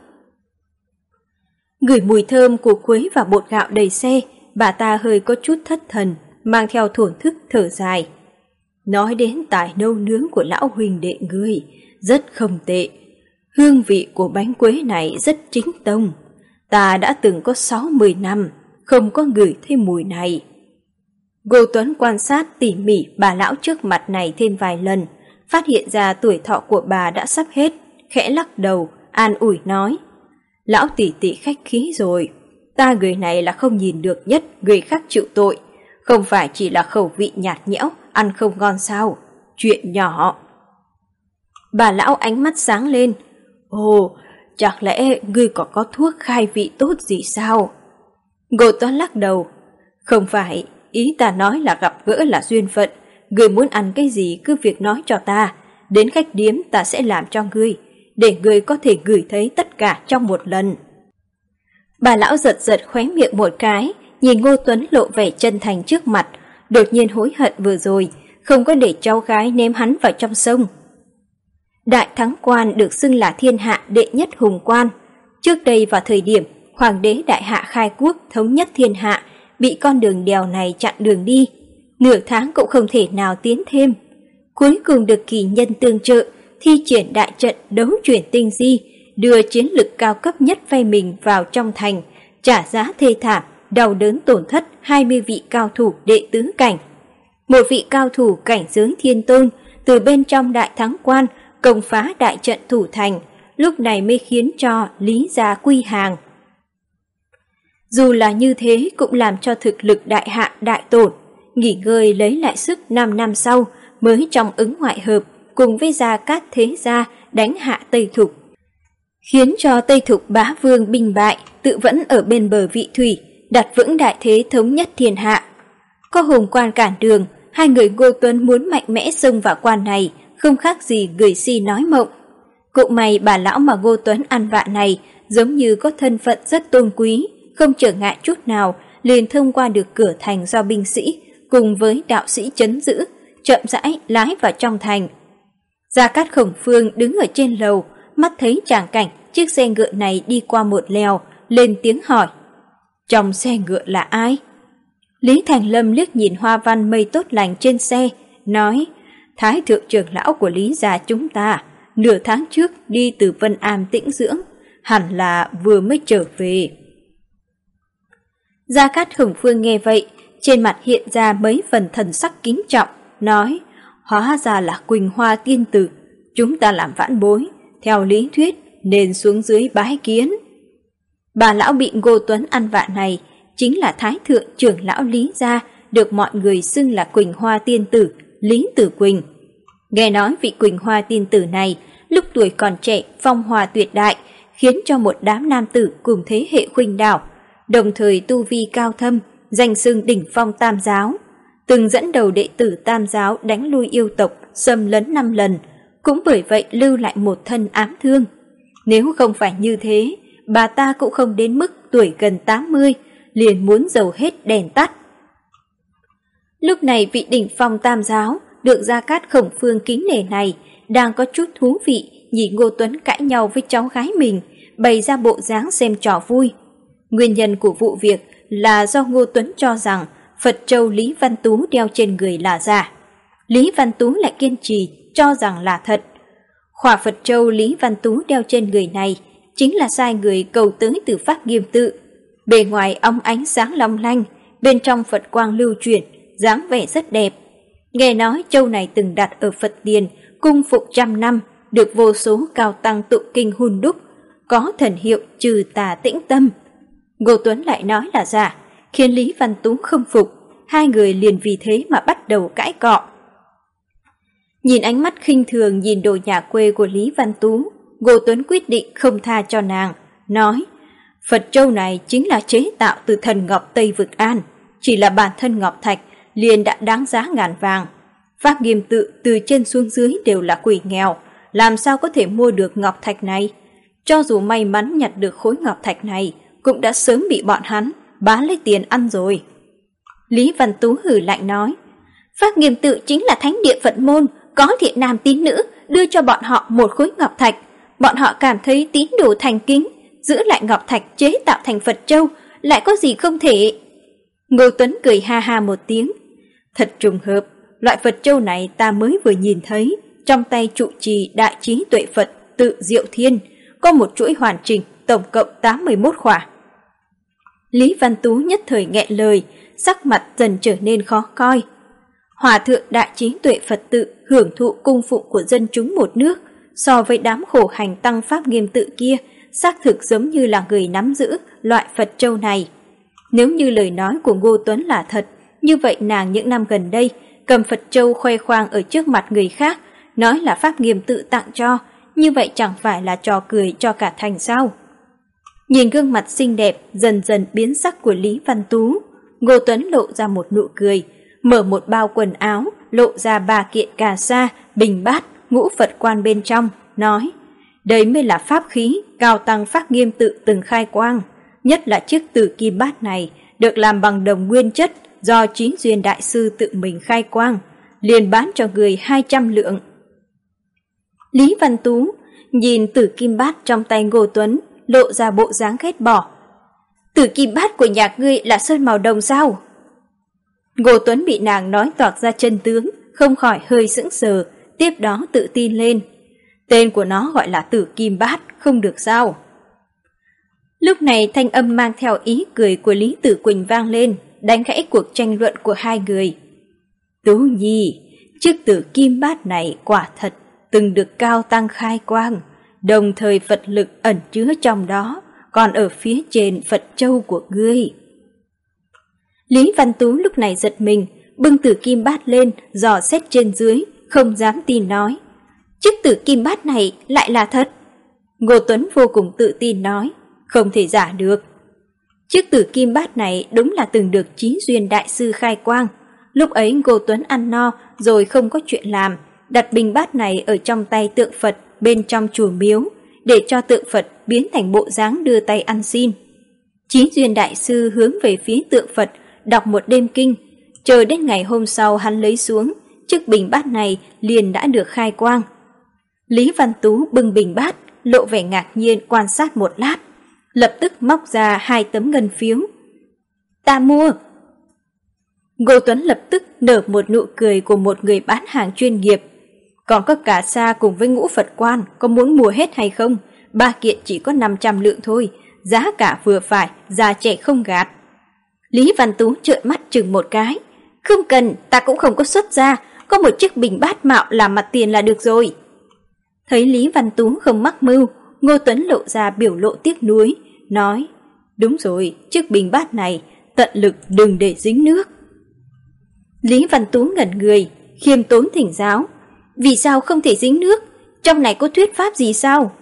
Ngửi mùi thơm của quế và bột gạo đầy xe, bà ta hơi có chút thất thần, mang theo thổn thức thở dài. Nói đến tài nấu nướng của lão huynh đệ ngươi, rất không tệ. Hương vị của bánh quế này rất chính tông. Ta đã từng có 60 năm, không có ngửi thấy mùi này. Ngô Tuấn quan sát tỉ mỉ bà lão trước mặt này thêm vài lần, phát hiện ra tuổi thọ của bà đã sắp hết, khẽ lắc đầu, an ủi nói. Lão tỷ tỷ khách khí rồi, ta người này là không nhìn được nhất người khác chịu tội, không phải chỉ là khẩu vị nhạt nhẽo, ăn không ngon sao, chuyện nhỏ. Bà lão ánh mắt sáng lên. Ồ, chẳng lẽ ngươi có thuốc khai vị tốt gì sao? Ngô Tuấn lắc đầu. Không phải, ý ta nói là gặp gỡ là duyên phận, ngươi muốn ăn cái gì cứ việc nói cho ta, đến khách điếm ta sẽ làm cho ngươi, để ngươi có thể gửi thấy tất cả trong một lần. Bà lão giật giật khóe miệng một cái, nhìn Ngô Tuấn lộ vẻ chân thành trước mặt, đột nhiên hối hận vừa rồi, không có để cháu gái ném hắn vào trong sông. Đại Thắng Quan được xưng là thiên hạ đệ nhất hùng quan. Trước đây vào thời điểm Hoàng đế Đại Hạ khai quốc thống nhất thiên hạ, bị con đường đèo này chặn đường đi, nửa tháng cũng không thể nào tiến thêm. Cuối cùng được kỳ nhân tương trợ, thi triển đại trận đấu chuyển tinh di, đưa chiến lực cao cấp nhất phe mình vào trong thành, trả giá thê thảm, đau đớn tổn thất 20 vị cao thủ đệ tứ cảnh. Một vị cao thủ cảnh giới thiên tôn từ bên trong Đại Thắng Quan công phá đại trận thủ thành, lúc này mới khiến cho Lý gia quy hàng. Dù là như thế cũng làm cho thực lực Đại Hạ đại tổn, nghỉ ngơi lấy lại sức 5 năm sau mới trong ứng ngoại hợp cùng với Gia Cát Thế Gia đánh hạ Tây Thục, khiến cho Tây Thục bá vương binh bại, tự vẫn ở bên bờ vị thủy, đặt vững đại thế thống nhất thiên hạ. Có hùng quan cản đường, hai người Ngô Tuấn muốn mạnh mẽ xông vào quan này, không khác gì người si nói mộng. Cũng may bà lão mà Ngô Tuấn ăn vạ này giống như có thân phận rất tôn quý, không trở ngại chút nào, liền thông qua được cửa thành do binh sĩ cùng với đạo sĩ trấn giữ, chậm rãi lái vào trong thành. Gia Cát Khổng Phương đứng ở trên lầu, mắt thấy tràng cảnh chiếc xe ngựa này đi qua một lèo, lên tiếng hỏi. Trong xe ngựa là ai? Lý Thành Lâm liếc nhìn hoa văn mây tốt lành trên xe, nói, Thái thượng trưởng lão của Lý gia chúng ta, nửa tháng trước đi từ Vân Am tĩnh dưỡng, hẳn là vừa mới trở về. Gia Cát Khổng Phương nghe vậy, trên mặt hiện ra mấy phần thần sắc kính trọng, nói, hóa ra là Quỳnh Hoa tiên tử, chúng ta làm vãn bối, theo lý thuyết nên xuống dưới bái kiến. Bà lão bị Ngô Tuấn ăn vạ này chính là Thái thượng trưởng lão Lý gia, được mọi người xưng là Quỳnh Hoa tiên tử, Lý Tử Quỳnh. Nghe nói vị Quỳnh Hoa tiên tử này lúc tuổi còn trẻ phong hoa tuyệt đại, khiến cho một đám nam tử cùng thế hệ khuynh đảo, đồng thời tu vi cao thâm, danh xưng đỉnh phong tam giáo, từng dẫn đầu đệ tử tam giáo đánh lui yêu tộc, xâm lấn 5 lần, cũng bởi vậy lưu lại một thân ám thương. Nếu không phải như thế, bà ta cũng không đến mức tuổi gần 80, liền muốn dầu hết đèn tắt. Lúc này vị đỉnh phong tam giáo được Gia Cát Khổng Phương kính nể này đang có chút thú vị nhìn Ngô Tuấn cãi nhau với cháu gái mình, bày ra bộ dáng xem trò vui. Nguyên nhân của vụ việc là do Ngô Tuấn cho rằng Phật Châu Lý Văn Tú đeo trên người là giả. Lý Văn Tú lại kiên trì cho rằng là thật. Khỏa Phật Châu Lý Văn Tú đeo trên người này chính là sai người cầu tới từ Pháp Nghiêm Tự. Bề ngoài óng ánh sáng long lanh, bên trong Phật quang lưu chuyển, dáng vẻ rất đẹp. Nghe nói châu này từng đặt ở Phật Điền, cung phụng 100 năm, được vô số cao tăng tụng kinh hun đúc, có thần hiệu trừ tà tĩnh tâm. Ngô Tuấn lại nói là giả, khiến Lý Văn Tú không phục, hai người liền vì thế mà bắt đầu cãi cọ. Nhìn ánh mắt khinh thường nhìn đồ nhà quê của Lý Văn Tú, Ngô Tuấn quyết định không tha cho nàng, nói: Phật châu này chính là chế tạo từ thần ngọc Tây Vực An, chỉ là bản thân ngọc thạch liền đã đáng giá ngàn vàng. Pháp Nghiêm Tự từ trên xuống dưới đều là quỷ nghèo, làm sao có thể mua được ngọc thạch này? Cho dù may mắn nhặt được khối ngọc thạch này, cũng đã sớm bị bọn hắn bán lấy tiền ăn rồi. Lý Văn Tú hừ lạnh nói: Pháp Nghiêm Tự chính là thánh địa Phật môn, có thiện nam tín nữ đưa cho bọn họ một khối ngọc thạch, bọn họ cảm thấy tín đồ thành kính, giữ lại ngọc thạch chế tạo thành Phật châu, lại có gì không thể? Ngô Tuấn cười ha ha một tiếng: Thật trùng hợp, loại Phật châu này ta mới vừa nhìn thấy, trong tay trụ trì Đại Trí Tuệ Phật Tự Diệu Thiên, có một chuỗi hoàn chỉnh, tổng cộng 81 khỏa. Lý Văn Tú nhất thời nghẹn lời, sắc mặt dần trở nên khó coi. Hòa thượng Đại Trí Tuệ Phật Tự hưởng thụ cung phụng của dân chúng một nước, so với đám khổ hành tăng Pháp Nghiêm Tự kia, xác thực giống như là người nắm giữ loại Phật châu này. Nếu như lời nói của Ngô Tuấn là thật, như vậy nàng những năm gần đây cầm Phật châu khoe khoang ở trước mặt người khác, nói là Pháp Nghiêm Tự tặng cho, như vậy chẳng phải là trò cười cho cả thành sao? Nhìn gương mặt xinh đẹp dần dần biến sắc của Lý Văn Tú, Ngô Tuấn lộ ra một nụ cười, mở một bao quần áo, lộ ra 3 kiện cà sa, bình bát, ngũ Phật quan bên trong, nói: Đây mới là pháp khí cao tăng Pháp Nghiêm Tự từng khai quang, nhất là chiếc tử kim bát này được làm bằng đồng nguyên chất do Chí Duyên Đại Sư tự mình khai quang, liền bán cho người 200 lượng. Lý Văn Tú nhìn tử kim bát trong tay Ngô Tuấn, lộ ra bộ dáng ghét bỏ. Tử kim bát của nhà ngươi là sơn màu đồng sao? Ngô Tuấn bị nàng nói toạc ra chân tướng, không khỏi hơi sững sờ, tiếp đó tự tin lên. Tên của nó gọi là tử kim bát, không được sao? Lúc này thanh âm mang theo ý cười của Lý Tử Quỳnh vang lên, đánh gãy cuộc tranh luận của hai người. Tú Nhi, chiếc tử kim bát này quả thật từng được cao tăng khai quang, đồng thời Phật lực ẩn chứa trong đó, còn ở phía trên Phật châu của ngươi. Lý Văn Tú lúc này giật mình, bưng tử kim bát lên, dò xét trên dưới, không dám tin nói: Chiếc tử kim bát này lại là thật. Ngô Tuấn vô cùng tự tin nói: Không thể giả được. Chiếc tử kim bát này đúng là từng được Chí Duyên Đại Sư khai quang. Lúc ấy Ngô Tuấn ăn no rồi không có chuyện làm, đặt bình bát này ở trong tay tượng Phật bên trong chùa miếu, để cho tượng Phật biến thành bộ dáng đưa tay ăn xin. Chí Duyên Đại Sư hướng về phía tượng Phật, đọc một đêm kinh, chờ đến ngày hôm sau hắn lấy xuống, chiếc bình bát này liền đã được khai quang. Lý Văn Tú bưng bình bát, lộ vẻ ngạc nhiên quan sát một lát, lập tức móc ra 2 tấm ngân phiếu. Ta mua. Ngô Tuấn lập tức nở một nụ cười của một người bán hàng chuyên nghiệp. Còn có cả sa cùng với ngũ Phật quan, có muốn mua hết hay không? 3 kiện chỉ có 500 lượng thôi, giá cả vừa phải, già trẻ không gạt. Lý Văn Tú trợn mắt chừng một cái. Không cần, ta cũng không có xuất ra, có một chiếc bình bát mạo làm mặt tiền là được rồi. Thấy Lý Văn Tú không mắc mưu, Ngô Tuấn lộ ra biểu lộ tiếc nuối, nói: Đúng rồi, chiếc bình bát này, tận lực đừng để dính nước. Lý Văn Tú ngẩn người, khiêm tốn thỉnh giáo: Vì sao không thể dính nước? Trong này có thuyết pháp gì sao?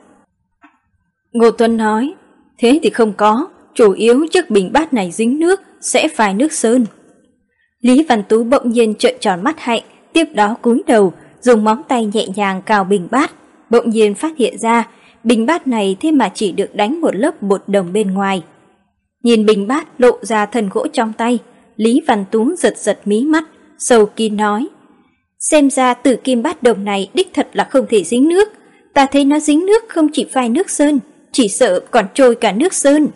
Ngô Tuấn nói: Thế thì không có, chủ yếu chiếc bình bát này dính nước sẽ phải nước sơn. Lý Văn Tú bỗng nhiên trợn tròn mắt hạnh, tiếp đó cúi đầu dùng móng tay nhẹ nhàng cào bình bát, bỗng nhiên phát hiện ra bình bát này thế mà chỉ được đánh một lớp bột đồng bên ngoài. Nhìn bình bát lộ ra thân gỗ trong tay, Lý Văn Tú giật giật mí mắt, sầu kín nói: Xem ra tử kim bát đồng này đích thật là không thể dính nước, ta thấy nó dính nước không chỉ phai nước sơn, chỉ sợ còn trôi cả nước sơn.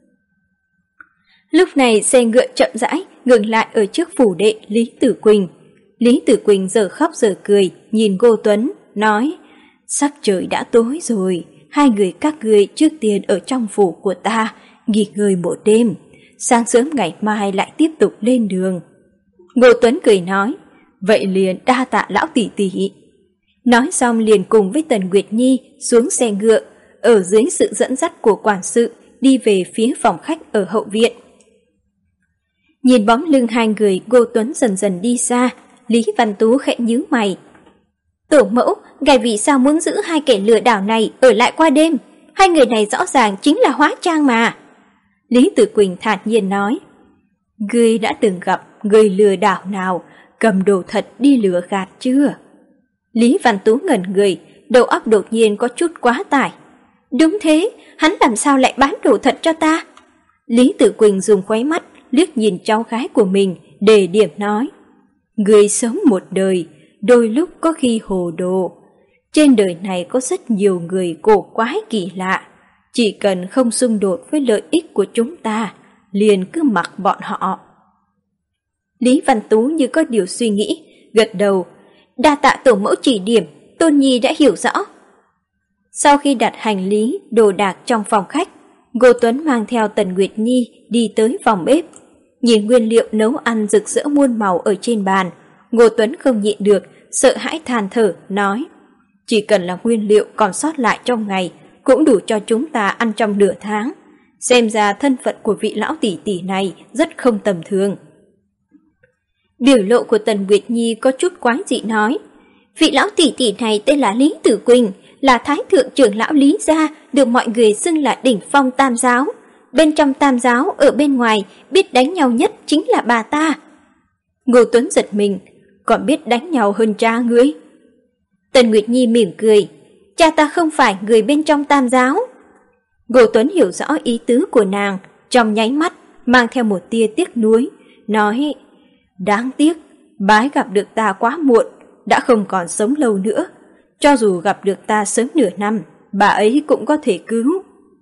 Lúc này xe ngựa chậm rãi ngừng lại ở trước phủ đệ Lý Tử Quỳnh. Lý Tử Quỳnh giờ khóc giờ cười, nhìn Ngô Tuấn, nói: Sắc trời đã tối rồi, hai người các ngươi trước tiên ở trong phủ của ta, nghỉ ngơi một đêm, sáng sớm ngày mai lại tiếp tục lên đường. Ngô Tuấn cười nói: Vậy liền đa tạ lão tỷ tỷ. Nói xong liền cùng với Tần Nguyệt Nhi xuống xe ngựa, ở dưới sự dẫn dắt của quản sự đi về phía phòng khách ở hậu viện. Nhìn bóng lưng hai người, Ngô Tuấn dần dần đi xa, Lý Văn Tú khẽ nhíu mày. Tổ mẫu, ngài vì sao muốn giữ hai kẻ lừa đảo này ở lại qua đêm? Hai người này rõ ràng chính là hóa trang mà. Lý Tử Quỳnh thản nhiên nói. Ngươi đã từng gặp người lừa đảo nào cầm đồ thật đi lừa gạt chưa? Lý Văn Tú ngẩn người, đầu óc đột nhiên có chút quá tải. Đúng thế, hắn làm sao lại bán đồ thật cho ta? Lý Tử Quỳnh dùng khóe mắt liếc nhìn cháu gái của mình, đề điểm nói. Người sống một đời, đôi lúc có khi hồ đồ. Trên đời này có rất nhiều người cổ quái kỳ lạ. Chỉ cần không xung đột với lợi ích của chúng ta, liền cứ mặc bọn họ. Lý Văn Tú như có điều suy nghĩ, gật đầu. Đa tạ tổ mẫu chỉ điểm, Tôn Nhi đã hiểu rõ. Sau khi đặt hành lý, đồ đạc trong phòng khách, Ngô Tuấn mang theo Tần Nguyệt Nhi đi tới phòng bếp. Nhìn nguyên liệu nấu ăn rực rỡ muôn màu ở trên bàn, Ngô Tuấn không nhịn được, sợ hãi than thở, nói. Chỉ cần là nguyên liệu còn sót lại trong ngày, cũng đủ cho chúng ta ăn trong nửa tháng. Xem ra thân phận của vị lão tỷ tỷ này rất không tầm thường. Biểu lộ của Tần Nguyệt Nhi có chút quái dị nói. Vị lão tỷ tỷ này tên là Lý Tử Quỳnh, là thái thượng trưởng lão Lý gia, được mọi người xưng là đỉnh phong tam giáo. Bên trong tam giáo, ở bên ngoài, biết đánh nhau nhất chính là bà ta. Ngô Tuấn giật mình, còn biết đánh nhau hơn cha ngươi. Tần Nguyệt Nhi mỉm cười, cha ta không phải người bên trong tam giáo. Ngô Tuấn hiểu rõ ý tứ của nàng, trong nháy mắt, mang theo một tia tiếc nuối, nói, đáng tiếc, bái gặp được ta quá muộn, đã không còn sống lâu nữa. Cho dù gặp được ta sớm nửa năm, bà ấy cũng có thể cứu.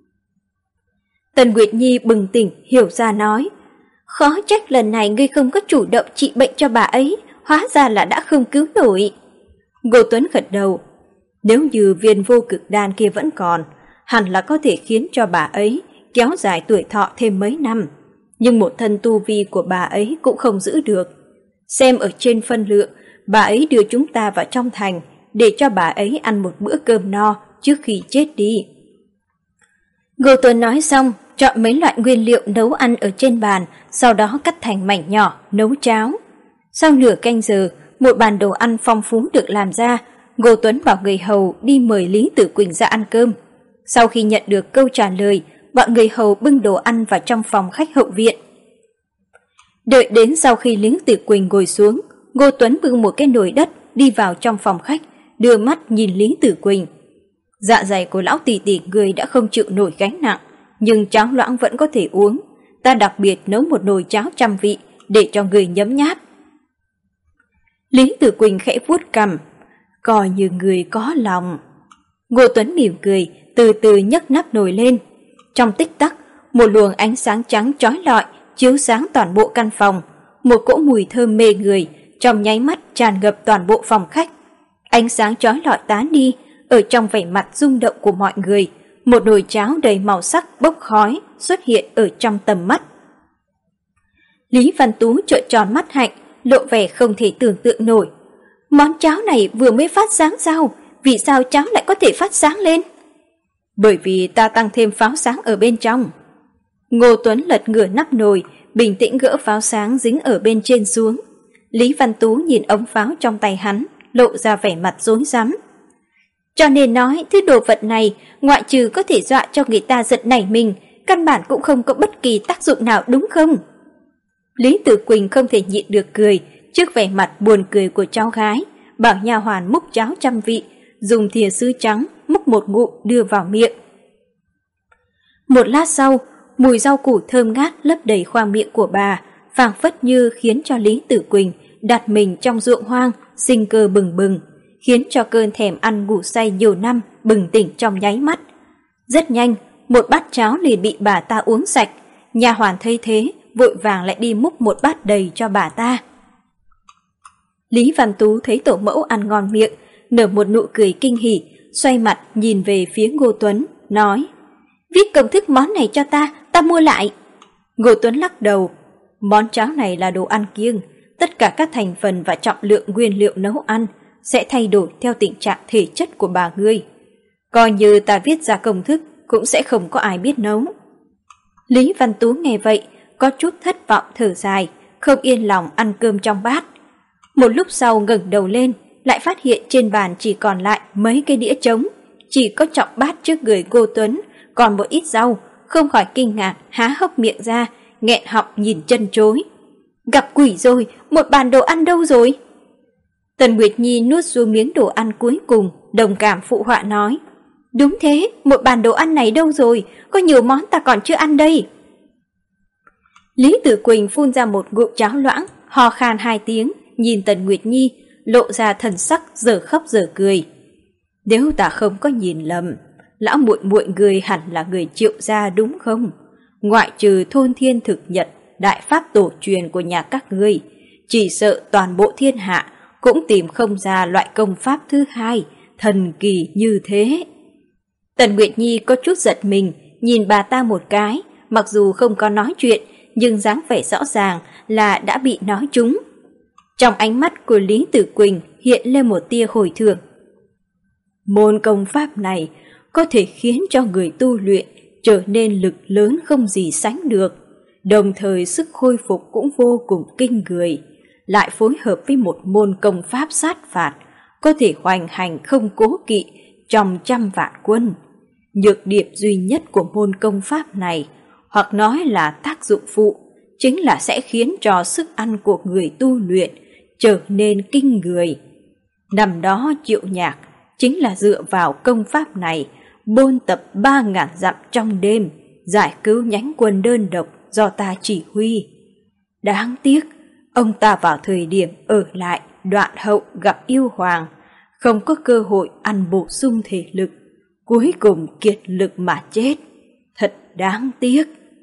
Tần Nguyệt Nhi bừng tỉnh, hiểu ra nói, khó trách lần này ngươi không có chủ động trị bệnh cho bà ấy, hóa ra là đã không cứu nổi. Ngô Tuấn gật đầu, nếu như viên vô cực đan kia vẫn còn, hẳn là có thể khiến cho bà ấy kéo dài tuổi thọ thêm mấy năm. Nhưng một thân tu vi của bà ấy cũng không giữ được. Xem ở trên phân lượng, bà ấy đưa chúng ta vào trong thành, để cho bà ấy ăn một bữa cơm no trước khi chết đi. Ngô Tuấn nói xong, chọn mấy loại nguyên liệu nấu ăn ở trên bàn, sau đó cắt thành mảnh nhỏ, nấu cháo. Sau nửa canh giờ, một bàn đồ ăn phong phú được làm ra. Ngô Tuấn bảo người hầu đi mời Lý Tử Quỳnh ra ăn cơm. Sau khi nhận được câu trả lời, bọn người hầu bưng đồ ăn vào trong phòng khách hậu viện. Đợi đến sau khi Lý Tử Quỳnh ngồi xuống, Ngô Tuấn bưng một cái nồi đất đi vào trong phòng khách, đưa mắt nhìn Lý Tử Quỳnh. Dạ dày của lão tỷ tỷ người đã không chịu nổi gánh nặng, nhưng cháo loãng vẫn có thể uống. Ta đặc biệt nấu một nồi cháo trăm vị để cho người nhấm nháp. Lý Tử Quỳnh khẽ vuốt cằm, coi như người có lòng. Ngô Tuấn mỉm cười, từ từ nhấc nắp nồi lên. Trong tích tắc, một luồng ánh sáng trắng chói lọi chiếu sáng toàn bộ căn phòng. Một cỗ mùi thơm mê người trong nháy mắt tràn ngập toàn bộ phòng khách. Ánh sáng chói lọi tán đi, ở trong vẻ mặt rung động của mọi người, một nồi cháo đầy màu sắc bốc khói xuất hiện ở trong tầm mắt. Lý Văn Tú trợn tròn mắt hạnh, lộ vẻ không thể tưởng tượng nổi. Món cháo này vừa mới phát sáng sao? Vì sao cháo lại có thể phát sáng lên? Bởi vì ta tăng thêm pháo sáng ở bên trong. Ngô Tuấn lật ngửa nắp nồi, bình tĩnh gỡ pháo sáng dính ở bên trên xuống. Lý Văn Tú nhìn ống pháo trong tay hắn, lộ ra vẻ mặt rối rắm. Cho nên nói thứ đồ vật này, ngoại trừ có thể dọa cho người ta giật nảy mình, căn bản cũng không có bất kỳ tác dụng nào, đúng không? Lý Tử Quỳnh không thể nhịn được cười trước vẻ mặt buồn cười của cháu gái, bảo nha hoàn múc cháo trăm vị, dùng thìa sứ trắng múc một ngụm đưa vào miệng. Một lát sau, mùi rau củ thơm ngát lấp đầy khoang miệng của bà, phảng phất như khiến cho Lý Tử Quỳnh đặt mình trong ruộng hoang, sinh cơ bừng bừng, khiến cho cơn thèm ăn ngủ say nhiều năm bừng tỉnh trong nháy mắt. Rất nhanh, một bát cháo liền bị bà ta uống sạch. Nha hoàn thấy thế, vội vàng lại đi múc một bát đầy cho bà ta. Lý Văn Tú thấy tổ mẫu ăn ngon miệng, nở một nụ cười kinh hỉ, xoay mặt nhìn về phía Ngô Tuấn, nói: "Viết công thức món này cho ta mua lại." Ngô Tuấn lắc đầu, món cháo này là đồ ăn kiêng, tất cả các thành phần và trọng lượng nguyên liệu nấu ăn sẽ thay đổi theo tình trạng thể chất của bà ngươi. Coi như ta viết ra công thức cũng sẽ không có ai biết nấu. Lý Văn Tú nghe vậy, có chút thất vọng thở dài, không yên lòng ăn cơm trong bát. Một lúc sau ngẩng đầu lên, lại phát hiện trên bàn chỉ còn lại mấy cái đĩa trống, chỉ có trọng bát trước người Ngô Tuấn, còn một ít rau, không khỏi kinh ngạc há hốc miệng ra, nghẹn họng nhìn chân chối. Gặp quỷ rồi, một bàn đồ ăn đâu rồi? Tần Nguyệt Nhi nuốt xuống miếng đồ ăn cuối cùng, đồng cảm phụ họa nói. Đúng thế, một bàn đồ ăn này đâu rồi, có nhiều món ta còn chưa ăn đây. Lý Tử Quỳnh phun ra một ngụm cháo loãng, ho khan 2 tiếng, nhìn Tần Nguyệt Nhi, lộ ra thần sắc giờ khóc giờ cười. Nếu ta không có nhìn lầm, lão muội muội người hẳn là người Triệu gia đúng không? Ngoại trừ thôn thiên thực nhật, đại pháp tổ truyền của nhà các ngươi, chỉ sợ toàn bộ thiên hạ cũng tìm không ra loại công pháp thứ hai, thần kỳ như thế. Tần Nguyệt Nhi có chút giật mình, nhìn bà ta một cái, mặc dù không có nói chuyện, nhưng dáng vẻ rõ ràng là đã bị nói trúng. Trong ánh mắt của Lý Tử Quỳnh hiện lên một tia hồi tưởng. Môn công pháp này có thể khiến cho người tu luyện trở nên lực lớn không gì sánh được, đồng thời sức khôi phục cũng vô cùng kinh người, lại phối hợp với một môn công pháp sát phạt, có thể hoành hành không cố kỵ trong trăm vạn quân. Nhược điểm duy nhất của môn công pháp này, hoặc nói là tác dụng phụ, chính là sẽ khiến cho sức ăn của người tu luyện trở nên kinh người. Năm đó Triệu Nhạc chính là dựa vào công pháp này bôn tập 3.000 dặm trong đêm, giải cứu nhánh quân đơn độc do ta chỉ huy. Đáng tiếc, ông ta vào thời điểm ở lại Đoạn Hậu gặp yêu hoàng, không có cơ hội ăn bổ sung thể lực, cuối cùng kiệt lực mà chết. Thật đáng tiếc.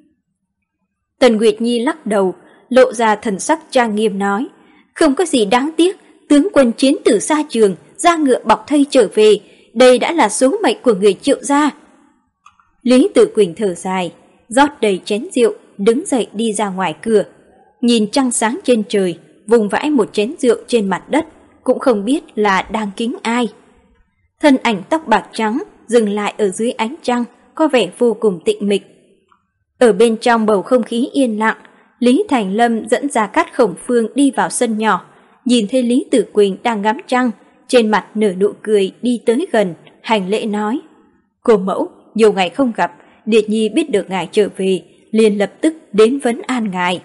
Tần Nguyệt Nhi lắc đầu, lộ ra thần sắc trang nghiêm nói, không có gì đáng tiếc, tướng quân chiến tử xa trường, ra ngựa bọc thây trở về, đây đã là số mệnh của người Triệu gia. Lý Tử Quỳnh thở dài, rót đầy chén rượu, đứng dậy đi ra ngoài cửa, nhìn trăng sáng trên trời, vùng vãi một chén rượu trên mặt đất, cũng không biết là đang kính ai. Thân ảnh tóc bạc trắng dừng lại ở dưới ánh trăng, có vẻ vô cùng tĩnh mịch. Ở bên trong bầu không khí yên lặng, Lý Thành Lâm dẫn Gia Cát Khổng Phương đi vào sân nhỏ, nhìn thấy Lý Tử Quỳnh đang ngắm trăng, trên mặt nở nụ cười đi tới gần, hành lễ nói. Cô mẫu, nhiều ngày không gặp, Điệt Nhi biết được ngài trở về, liền lập tức đến vấn an ngài.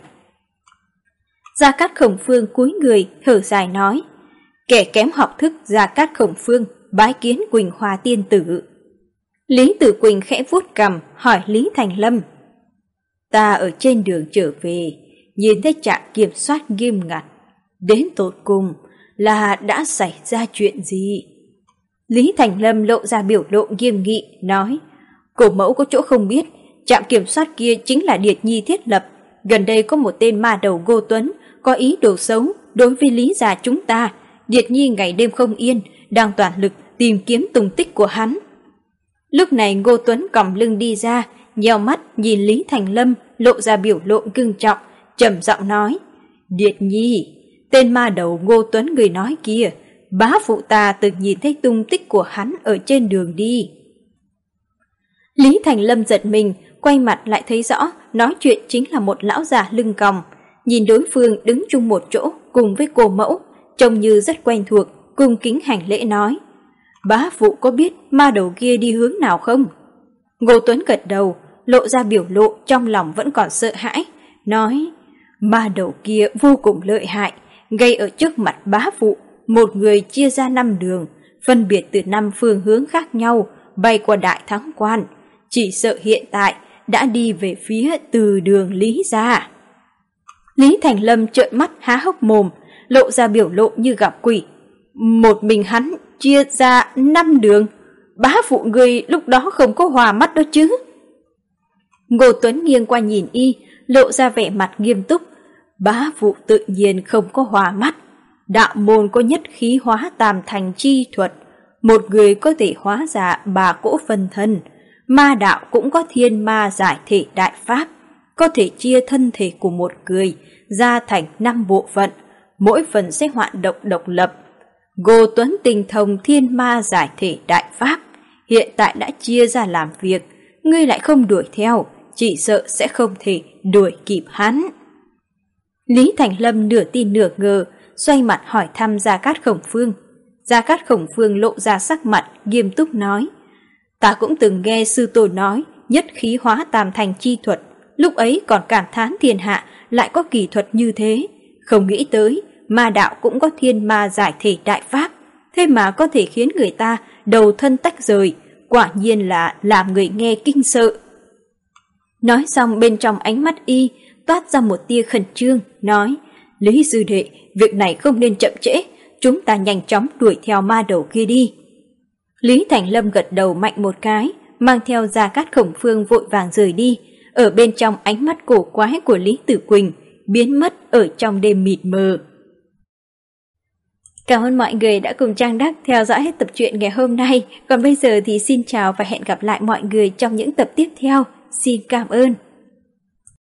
Gia Cát Khổng Phương cúi người, thở dài nói. Kẻ kém học thức Gia Cát Khổng Phương, bái kiến Quỳnh Hoa tiên tử. Lý Tử Quỳnh khẽ vuốt cằm, hỏi Lý Thành Lâm. Ta ở trên đường trở về, nhìn thấy trạm kiểm soát nghiêm ngặt, đến tột cùng là đã xảy ra chuyện gì? Lý Thành Lâm lộ ra biểu lộ nghiêm nghị, nói, cổ mẫu có chỗ không biết, trạm kiểm soát kia chính là Điệt Nhi thiết lập. Gần đây có một tên ma đầu Ngô Tuấn, có ý đồ xấu đối với Lý gia chúng ta. Điệt Nhi ngày đêm không yên, đang toàn lực tìm kiếm tung tích của hắn. Lúc này Ngô Tuấn còng lưng đi ra, nheo mắt nhìn Lý Thành Lâm, lộ ra biểu lộ ngưng trọng, trầm giọng nói, Điệt Nhi, tên ma đầu Ngô Tuấn người nói kia, bá phụ ta từng nhìn thấy tung tích của hắn ở trên đường đi. Lý Thành Lâm giật mình, quay mặt lại thấy rõ, nói chuyện chính là một lão già lưng còng, nhìn đối phương đứng chung một chỗ cùng với cô mẫu, trông như rất quen thuộc, cung kính hành lễ nói, bá phụ có biết ma đầu kia đi hướng nào không? Ngô Tuấn gật đầu, lộ ra biểu lộ trong lòng vẫn còn sợ hãi, nói, ma đầu kia vô cùng lợi hại, gây ở trước mặt bá phụ, một người chia ra 5 đường, phân biệt từ 5 phương hướng khác nhau, bay qua Đại Thắng Quan, chỉ sợ hiện tại đã đi về phía từ đường Lý gia. Lý Thành Lâm trợn mắt há hốc mồm, lộ ra biểu lộ như gặp quỷ. Một mình hắn chia ra 5 đường, bá phụ người lúc đó không có hòa mắt đó chứ? Ngô Tuấn nghiêng qua nhìn y, lộ ra vẻ mặt nghiêm túc. Bá phụ tự nhiên không có hòa mắt. Đạo môn có nhất khí hóa tam thành chi thuật, một người có thể hóa ra 3 cỗ phân thân. Ma đạo cũng có thiên ma giải thể đại pháp, có thể chia thân thể của một người ra thành 5 bộ phận, mỗi phần sẽ hoạt động độc lập. Ngô Tuấn tinh thông thiên ma giải thể đại pháp, hiện tại đã chia ra làm việc, ngươi lại không đuổi theo, chỉ sợ sẽ không thể đuổi kịp hắn. Lý Thành Lâm nửa tin nửa ngờ, xoay mặt hỏi thăm Gia Cát Khổng Phương. Gia Cát Khổng Phương lộ ra sắc mặt, nghiêm túc nói. Ta cũng từng nghe sư tổ nói nhất khí hóa tam thành chi thuật, lúc ấy còn cảm thán thiên hạ lại có kỳ thuật như thế. Không nghĩ tới, ma đạo cũng có thiên ma giải thể đại pháp, thế mà có thể khiến người ta đầu thân tách rời, quả nhiên là làm người nghe kinh sợ. Nói xong bên trong ánh mắt y toát ra một tia khẩn trương, nói, Lý sư đệ, việc này không nên chậm trễ, chúng ta nhanh chóng đuổi theo ma đầu kia đi. Lý Thành Lâm gật đầu mạnh một cái, mang theo Gia Cát Khổng Phương vội vàng rời đi, ở bên trong ánh mắt cổ quái của Lý Tử Quỳnh, biến mất ở trong đêm mịt mờ. Cảm ơn mọi người đã cùng Trang Đắc theo dõi hết tập truyện ngày hôm nay. Còn bây giờ thì xin chào và hẹn gặp lại mọi người trong những tập tiếp theo. Xin cảm ơn.